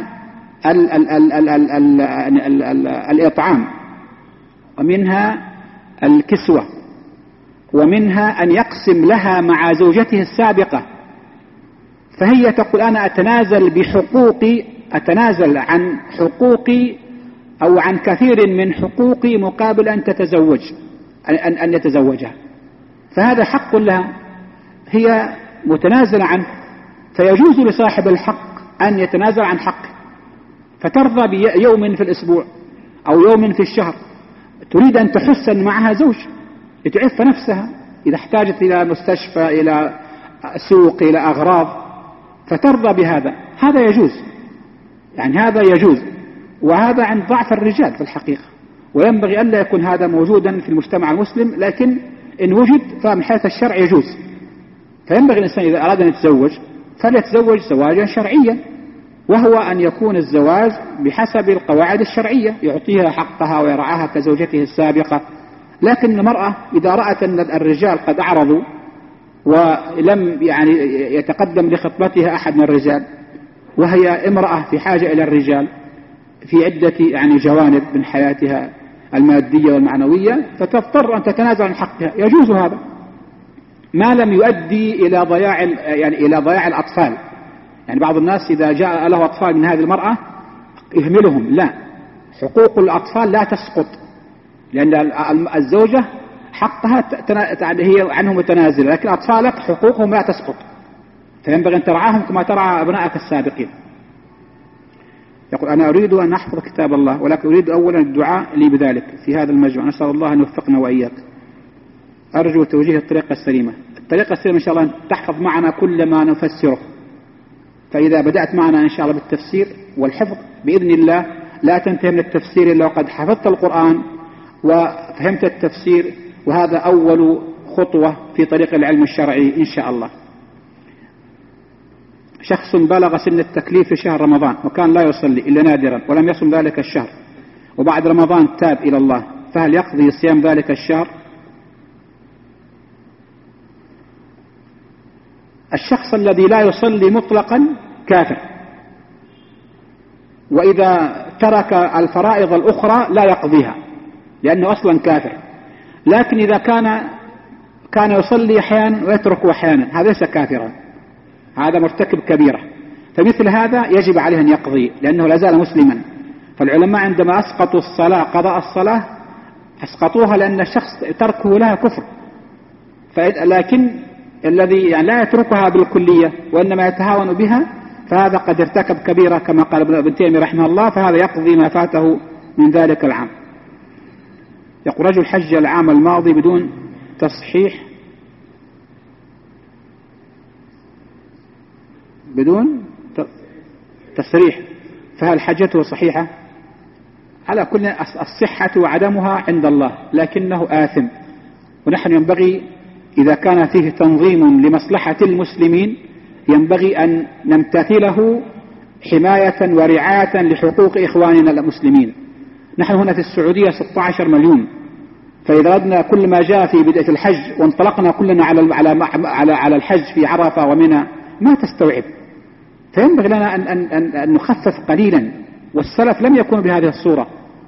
الإطعام، ومنها الكسوة، ومنها أن يقسم لها مع زوجته السابقة. فهي تقول أنا أتنازل عن حقوقي أو عن كثير من حقوقي مقابل أن يتزوجها، فهذا حق لها. هي متنازلة عنه، فيجوز لصاحب الحق أن يتنازل عن حقه، فترضى بيوم في الأسبوع أو يوم في الشهر، تريد أن تحس أن معها زوج لتعف نفسها إذا احتاجت إلى مستشفى، إلى سوق، إلى أغراض، فترضى بهذا. هذا يجوز، يعني هذا يجوز، وهذا عند ضعف الرجال في الحقيقة، وينبغي أن لا يكون هذا موجودا في المجتمع المسلم، لكن إن وجد فمن حيث الشرع يجوز. فينبغي الإنسان إذا أراد أن يتزوج فليتزوج زواجا شرعيا، وهو أن يكون الزواج بحسب القواعد الشرعية، يعطيها حقها ويرعاها كزوجته السابقة. لكن المرأة إذا رأت أن الرجال قد أعرضوا ولم يعني يتقدم لخطبتها أحد من الرجال، وهي امرأة في حاجة إلى الرجال في عدة يعني جوانب من حياتها المادية والمعنوية، فتضطر أن تتنازل عن حقها، يجوز هذا ما لم يؤدي إلى ضياع الأطفال. يعني بعض الناس إذا جاء له أطفال من هذه المرأة يهملهم، لا، حقوق الأطفال لا تسقط، لأن الزوجة حقها هي عنهم متنازلة، لكن أطفالك حقوقهم لا تسقط، فينبغي أن ترعاهم كما ترعى أبنائك السابقين. يقول أنا أريد أن أحفظ كتاب الله، ولكن أريد أولا الدعاء لي بذلك في هذا المجمع، نسأل الله أن يوفقنا وإياك. أرجو توجيه الطريقة السليمة. الطريقة السليمة إن شاء الله تحفظ معنا كل ما نفسره، فإذا بدأت معنا إن شاء الله بالتفسير والحفظ بإذن الله لا تنتهي من التفسير إلا وقد حفظت القرآن وفهمت التفسير، وهذا أول خطوة في طريق العلم الشرعي إن شاء الله. شخص بلغ سن التكليف في شهر رمضان وكان لا يصلي إلا نادرا ولم يصم ذلك الشهر، وبعد رمضان تاب إلى الله، فهل يقضي صيام ذلك الشهر؟ الشخص الذي لا يصلي مطلقا كافر، وإذا ترك الفرائض الأخرى لا يقضيها لأنه أصلا كافر. لكن إذا كان يصلي أحيانا ويترك أحيانا، هذا ليس كافرا، هذا مرتكب كبيرة، فمثل هذا يجب عليه أن يقضي لأنه لا زال مسلما. فالعلماء عندما أسقطوا الصلاة قضاء الصلاة أسقطوها لأن الشخص تركه لها كفر، لكن الذي يعني لا يتركها بالكلية وإنما يتهاون بها فهذا قد ارتكب كبيرة كما قال ابن تيمية رحمه الله، فهذا يقضي ما فاته من ذلك العام. يقول رجل حج العام الماضي بدون تصريح، فهل حجته صحيحة؟ على كل الصحة وعدمها عند الله، لكنه آثم، ونحن ينبغي إذا كان فيه تنظيم لمصلحة المسلمين ينبغي أن نمتثله حماية ورعاية لحقوق إخواننا المسلمين. نحن هنا في السعودية 16 مليون، فإذا أردنا كل ما جاء في بداية الحج وانطلقنا كلنا على الحج في عرفة ومنى ما تستوعب، فينبغي لنا أن نخفف قليلا، والسلف لم يكونوا بهذه الصورة،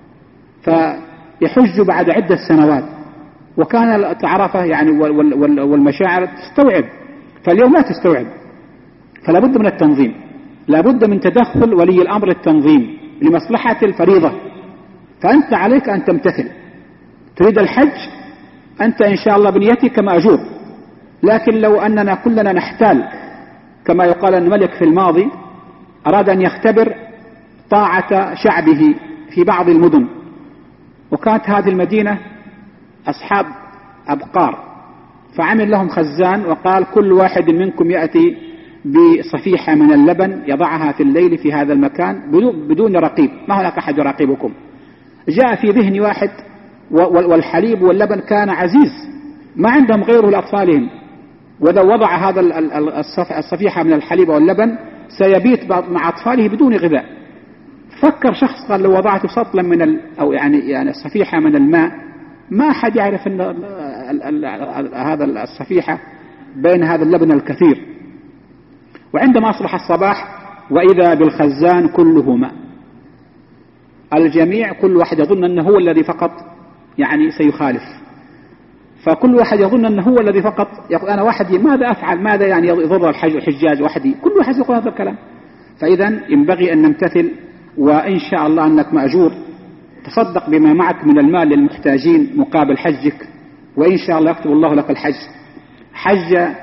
فيحج بعد عدة سنوات وكان عرفة يعني والمشاعر تستوعب، فاليوم لا تستوعب، فلا بد من التنظيم، لا بد من تدخل ولي الأمر التنظيم لمصلحة الفريضة، فأنت عليك أن تمتثل. تريد الحج أنت إن شاء الله بنيتك مأجور، لكن لو أننا كلنا نحتال كما يقال الملك في الماضي أراد أن يختبر طاعة شعبه في بعض المدن، وكانت هذه المدينة أصحاب أبقار، فعمل لهم خزان وقال كل واحد منكم يأتي بصفيحة من اللبن يضعها في الليل في هذا المكان بدون رقيب، ما هناك أحد يراقبكم. جاء في ذهن واحد والحليب واللبن كان عزيز ما عندهم غيره لأطفالهم، وإذا وضع هذا الصفيحة من الحليب واللبن سيبيت مع أطفاله بدون غذاء. فكر شخص قال لو وضعت سطلا من أو يعني صفيحة من الماء ما أحد يعرف أن هذا الصفيحة بين هذا اللبن الكثير. وعندما أصبح الصباح وإذا بالخزان كله ماء، الجميع كل واحد يظن أنه هو الذي فقط يعني سيخالف، فكل واحد يظن أنه هو الذي فقط يقول أنا وحدي ماذا أفعل، ماذا يعني يضر الحجاج وحدي، كل واحد يقول هذا الكلام. فإذا ينبغي أن نمتثل، وإن شاء الله أنك مأجور، تصدق بما معك من المال للمحتاجين مقابل حجك، وإن شاء الله يكتب الله لك الحج.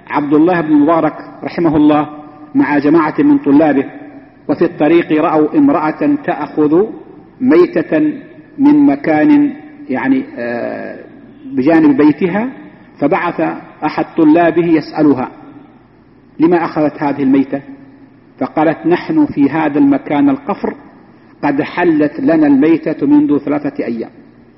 عبد الله بن المبارك رحمه الله مع جماعة من طلابه، وفي الطريق رأوا امرأة تأخذ ميتة من مكان يعني بجانب بيتها، فبعث أحد طلابه يسألها لما أخذت هذه الميتة؟ فقالت نحن في هذا المكان القفر قد حلت لنا الميتة منذ 3 أيام.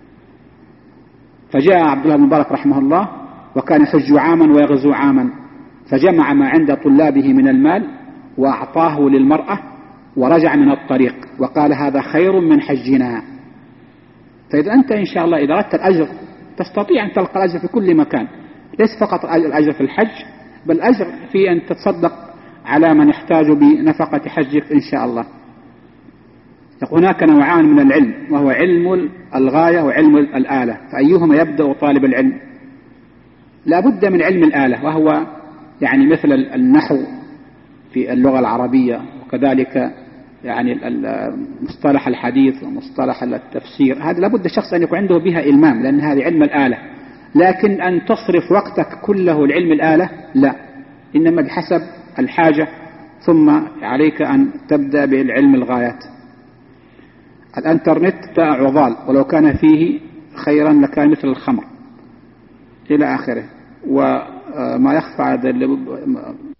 فجاء عبد الله بن المبارك رحمه الله وكان يحج عاما ويغزو عاما، فجمع ما عند طلابه من المال وأعطاه للمرأة ورجع من الطريق وقال هذا خير من حجنا. فإذا أنت إن شاء الله إذا أردت الأجر تستطيع أن تلقى الأجر في كل مكان، ليس فقط الأجر في الحج بل الأجر في أن تتصدق على من يحتاج بنفقة حجك إن شاء الله. هناك نوعان من العلم، وهو علم الغاية وعلم الآلة، فأيهما يبدأ طالب العلم؟ لا بد من علم الآلة، وهو يعني مثل النحو في اللغة العربية، وكذلك يعني مصطلح الحديث ومصطلح التفسير، هذا لابد الشخص أن يكون عنده بها إلمام، لأن هذه علم الآلة. لكن أن تصرف وقتك كله لعلم الآلة لا، إنما بحسب الحاجة، ثم عليك أن تبدأ بالعلم الغايات. الانترنت بتاع عضال، ولو كان فيه خيرا لكان مثل الخمر إلى آخره. وما يخفى